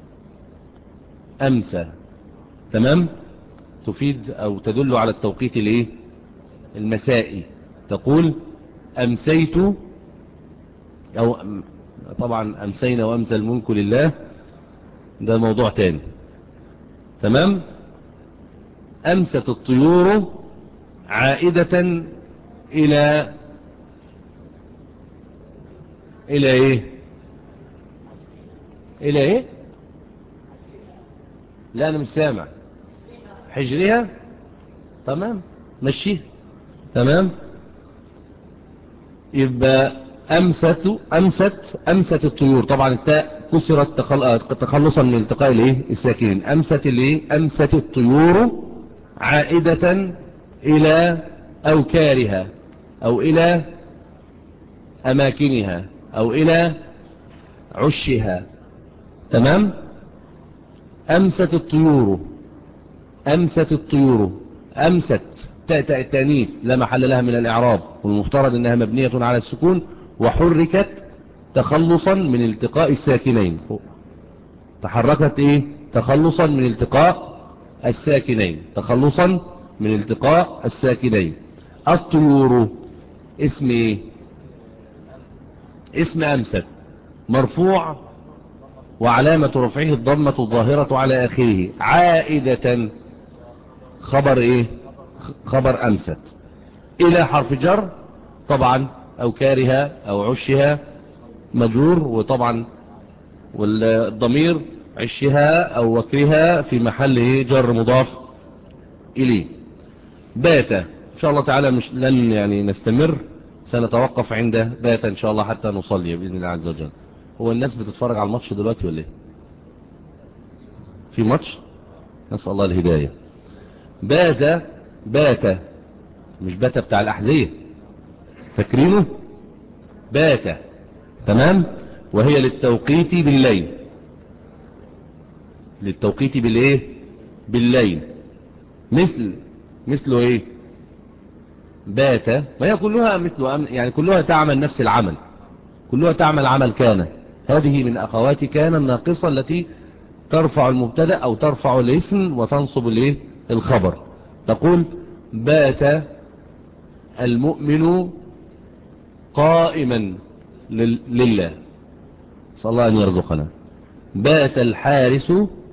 أمس، تمام؟ تفيد أو تدل على التوقيت الإيه؟ المسائي. تقول أمسيت، أو طبعا أمسينا وأمسى الملك لله، ده موضوع تاني. تمام؟ أمست الطيور عائدة إلى إلى إيه؟ إلى إيه؟ لا أنا مش سامع. حجرها. تمام، مشيه. تمام. يبقى أمست أمست أمست الطيور، طبعا التاء كسرت تخلصا من التقاء الايه الساكنين. أمست الايه أمست الطيور عائدة إلى أوكارها أو إلى أماكنها أو إلى عشها. تمام. أمست الطيور، أمست الطيور، أمست تاء التانيث لا محل لها من الإعراب، والمفترض أنها مبنية على السكون، وحركت تخلصا من التقاء الساكنين. تحركت إيه؟ تخلصا من التقاء الساكنين، تخلصا من التقاء الساكنين. الطيور اسم إيه؟ اسم أمست، مرفوع وعلامة رفعه الضمة الظاهرة على آخره. عائدة خبر إيه؟ خبر أمست. إلى حرف جر طبعا، أو كارها أو عشها مجرور، وطبعا والضمير عشها أو وكرها في محل جر مضاف إليه. بات إن شاء الله تعالى مش لن يعني نستمر، سنتوقف عند بات إن شاء الله حتى نصلي بإذن الله عز وجل. هو الناس بتتفرج على الماتش دلوقتي ولا ايه؟ في ماتش؟ نسأل الله الهداية. بات، بات مش بات بتاع الأحذية، فاكرينه؟ بات. تمام. وهي للتوقيت بالليل، للتوقيت بالايه بالليل. مثل مثله ايه؟ بات، ما هي كلها مثل، يعني كلها تعمل نفس العمل، كلها تعمل عمل كان. هذه من أخوات كان الناقصة التي ترفع المبتدا أو ترفع الاسم وتنصب الايه الخبر. تقول بات المؤمن قائما لله، نسأل الله أن يرزقنا. بات الحارس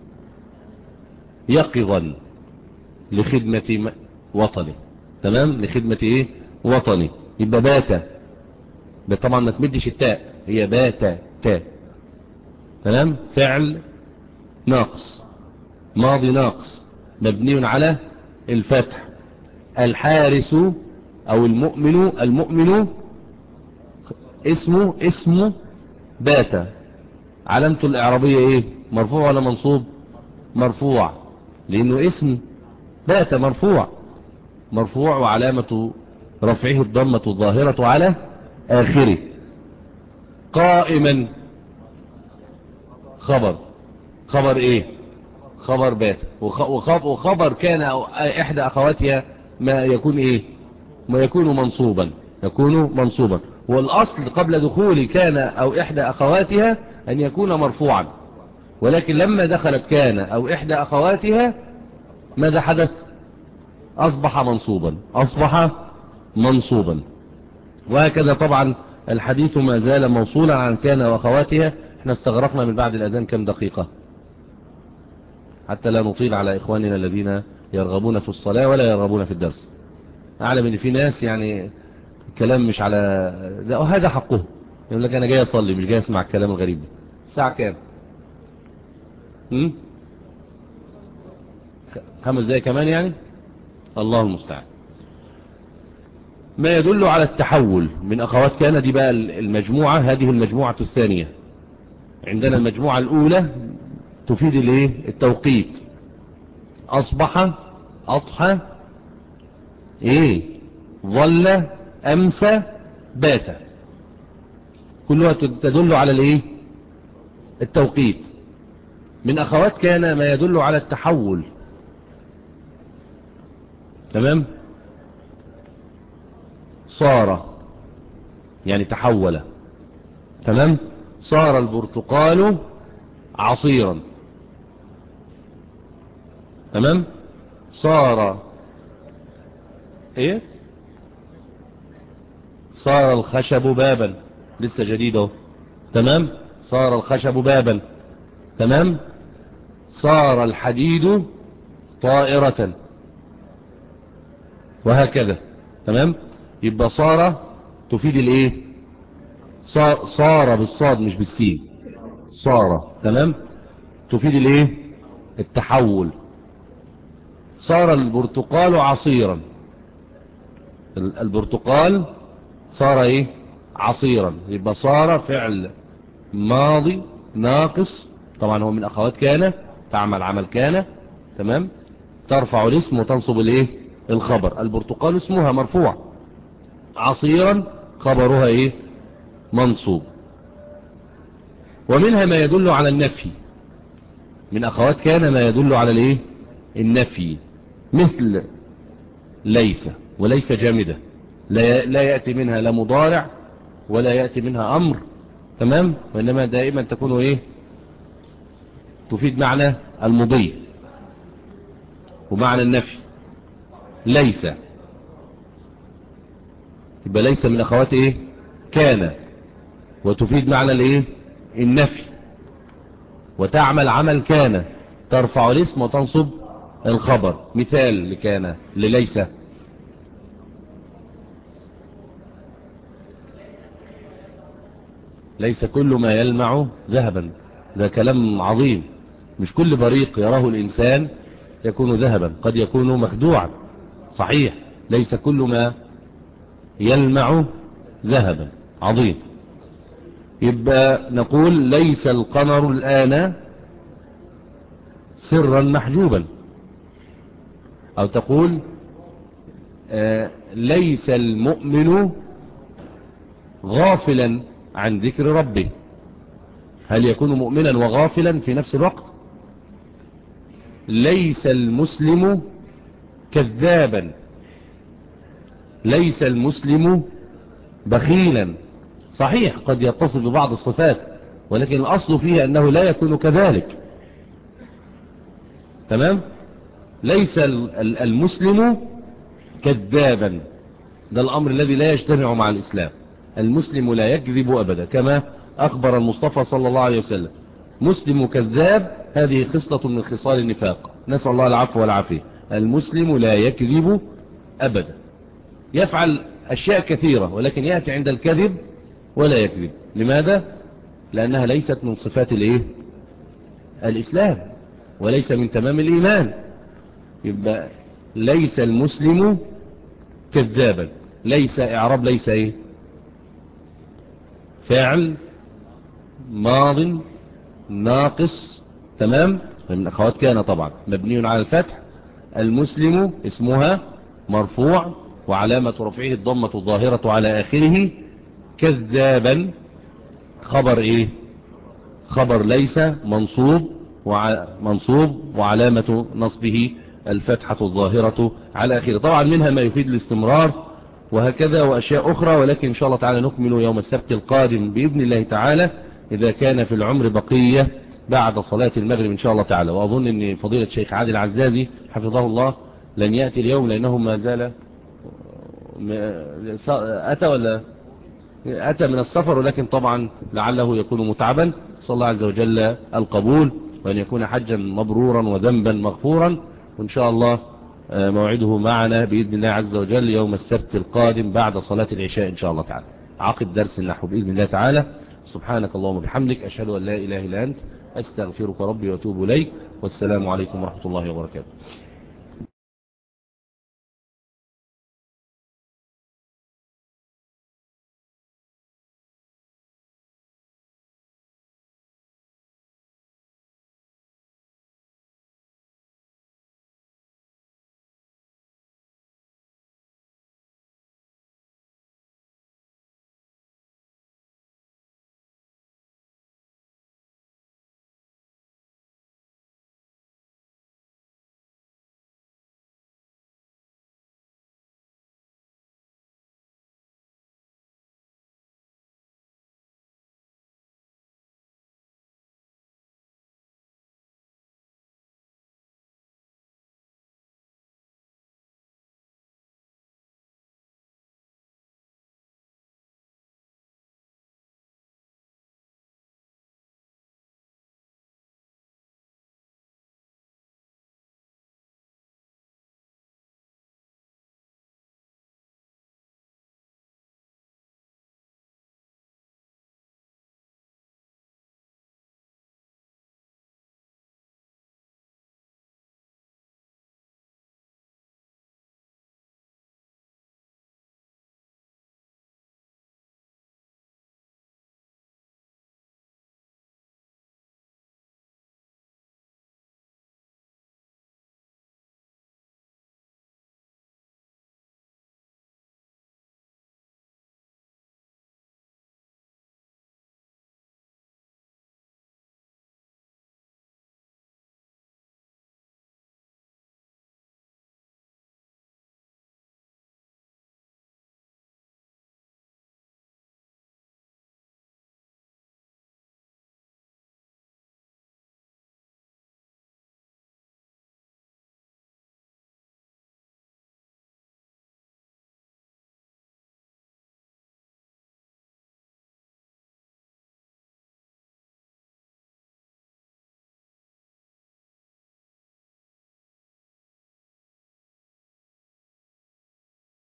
يقظا لخدمة وطنه. تمام، لخدمة ايه وطني. يبقى بات، طبعا ما تمدش التاء، هي بات تاء. تمام. فعل ناقص، ماضي ناقص، مبني على الفتح. الحارس او المؤمن، المؤمن اسمه اسمه بات. علامته الإعرابية ايه؟ مرفوع ولا منصوب؟ مرفوع، لانه اسم بات مرفوع، مرفوع وعلامة رفعه الضمة الظاهرة على آخره. قائما خبر، خبر ايه؟ خبر بات. وخبر كان أو إحدى أخواتها ما يكون ايه؟ ما يكون منصوبا، يكون منصوبا. والأصل قبل دخول كان أو إحدى أخواتها أن يكون مرفوعا، ولكن لما دخلت كان أو إحدى أخواتها ماذا حدث؟ أصبح منصوبا، أصبح منصوبا. وهكذا طبعا الحديث ما زال موصولا عن كان وأخواتها. احنا استغرقنا من بعد الأذان كم دقيقة حتى لا نطيل على إخواننا الذين يرغبون في الصلاة ولا يرغبون في الدرس. أعلم أن في ناس يعني الكلام مش على لا، وهذا حقه، يقول لك أنا جاي أصلي مش جاي أسمع الكلام الغريب ده. الساعة كام؟ هم؟ خمس دقايق كمان يعني، الله المستعان. ما يدل على التحول من أخوات كان. دي بقى المجموعة، هذه المجموعة الثانية. عندنا المجموعة الأولى تفيد الايه؟ التوقيت. أصبح، أضحى، إيه، ظل، أمسى، بات، كلها تدل على الايه؟ التوقيت. من أخوات كان ما يدل على التحول. تمام. صار يعني تحول. تمام. صار البرتقال عصيرا. تمام. صار ايه؟ صار الخشب بابا، لسه جديده. تمام. صار الخشب بابا. تمام. صار الحديد طائرة، وهكذا. تمام. يبقى صار تفيد الايه؟ صار, صار بالصاد مش بالسين. صار. تمام. تفيد الايه؟ التحول. صار البرتقال عصيرا. البرتقال صار ايه؟ عصيرا. يبقى صار فعل ماضي ناقص، طبعا هو من اخوات كان، تعمل عمل كان. تمام. ترفع الاسم وتنصب الايه؟ الخبر. البرتقال اسمها مرفوع، عصيرا خبرها ايه؟ منصوب. ومنها ما يدل على النفي. من اخوات كان ما يدل على الايه؟ النفي، مثل ليس. وليس جامدة، لا لا يأتي منها لا مضارع ولا يأتي منها امر. تمام. وانما دائما تكون ايه؟ تفيد معنى المضي ومعنى النفي. ليس، يبقى ليس من اخوات ايه؟ كان، وتفيد معنى الايه؟ النفي، وتعمل عمل كان، ترفع الاسم وتنصب الخبر. مثال لكان لليس: ليس كل ما يلمع ذهبا. ده كلام عظيم. مش كل بريق يراه الإنسان يكون ذهبا، قد يكون مخدوعا. صحيح، ليس كل ما يلمع ذهبا. عظيم. يبقى نقول ليس القمر الآن سرا محجوبا، أو تقول آه ليس المؤمن غافلا عن ذكر ربه. هل يكون مؤمنا وغافلا في نفس الوقت؟ ليس المسلم كذابا. ليس المسلم بخيلا. صحيح، قد يتصف ببعض الصفات، ولكن الأصل فيه أنه لا يكون كذلك. تمام. ليس المسلم كذابا، ده الأمر الذي لا يجتمع مع الإسلام. المسلم لا يكذب أبدا، كما أخبر المصطفى صلى الله عليه وسلم: مسلم كذاب، هذه خصلة من خصال النفاق، نسأل الله العفو والعافية. المسلم لا يكذب أبدا، يفعل أشياء كثيرة، ولكن يأتي عند الكذب ولا يكذب. لماذا؟ لأنها ليست من صفات الإيه؟ الإسلام، وليس من تمام الإيمان. يبقى ليس المسلم كذابا. ليس إعراب ليس إيه؟ فعل ماض ناقص. تمام. من أخوات كان طبعا مبني على الفتح. المسلم اسمها مرفوع، وعلامة رفعه الضمة الظاهرة على آخره. كذابا خبر إيه؟ خبر ليس منصوب، وع... منصوب وعلامة نصبه الفتحة الظاهرة على آخره. طبعا منها ما يفيد الاستمرار، وهكذا وأشياء أخرى، ولكن إن شاء الله تعالى نكمل يوم السبت القادم بإذن الله تعالى، إذا كان في العمر بقية بعد صلاة المغرب إن شاء الله تعالى. وأظن أن فضيلة الشيخ عادل عزازي حفظه الله لن يأتي اليوم، لأنه ما زال أتى ولا أتى من السفر، ولكن طبعا لعله يكون متعبا. صلى الله عز وجل القبول، وأن يكون حجا مبرورا وذنبا مغفورا. وإن شاء الله موعده معنا بإذن الله عز وجل يوم السبت القادم بعد صلاة العشاء إن شاء الله تعالى، عقب درس النحو بإذن الله تعالى. سبحانك اللهم وبحمدك، أشهد أن لا إله إلا أنت، أستغفرك ربي وأتوب إليك، والسلام عليكم ورحمة الله وبركاته.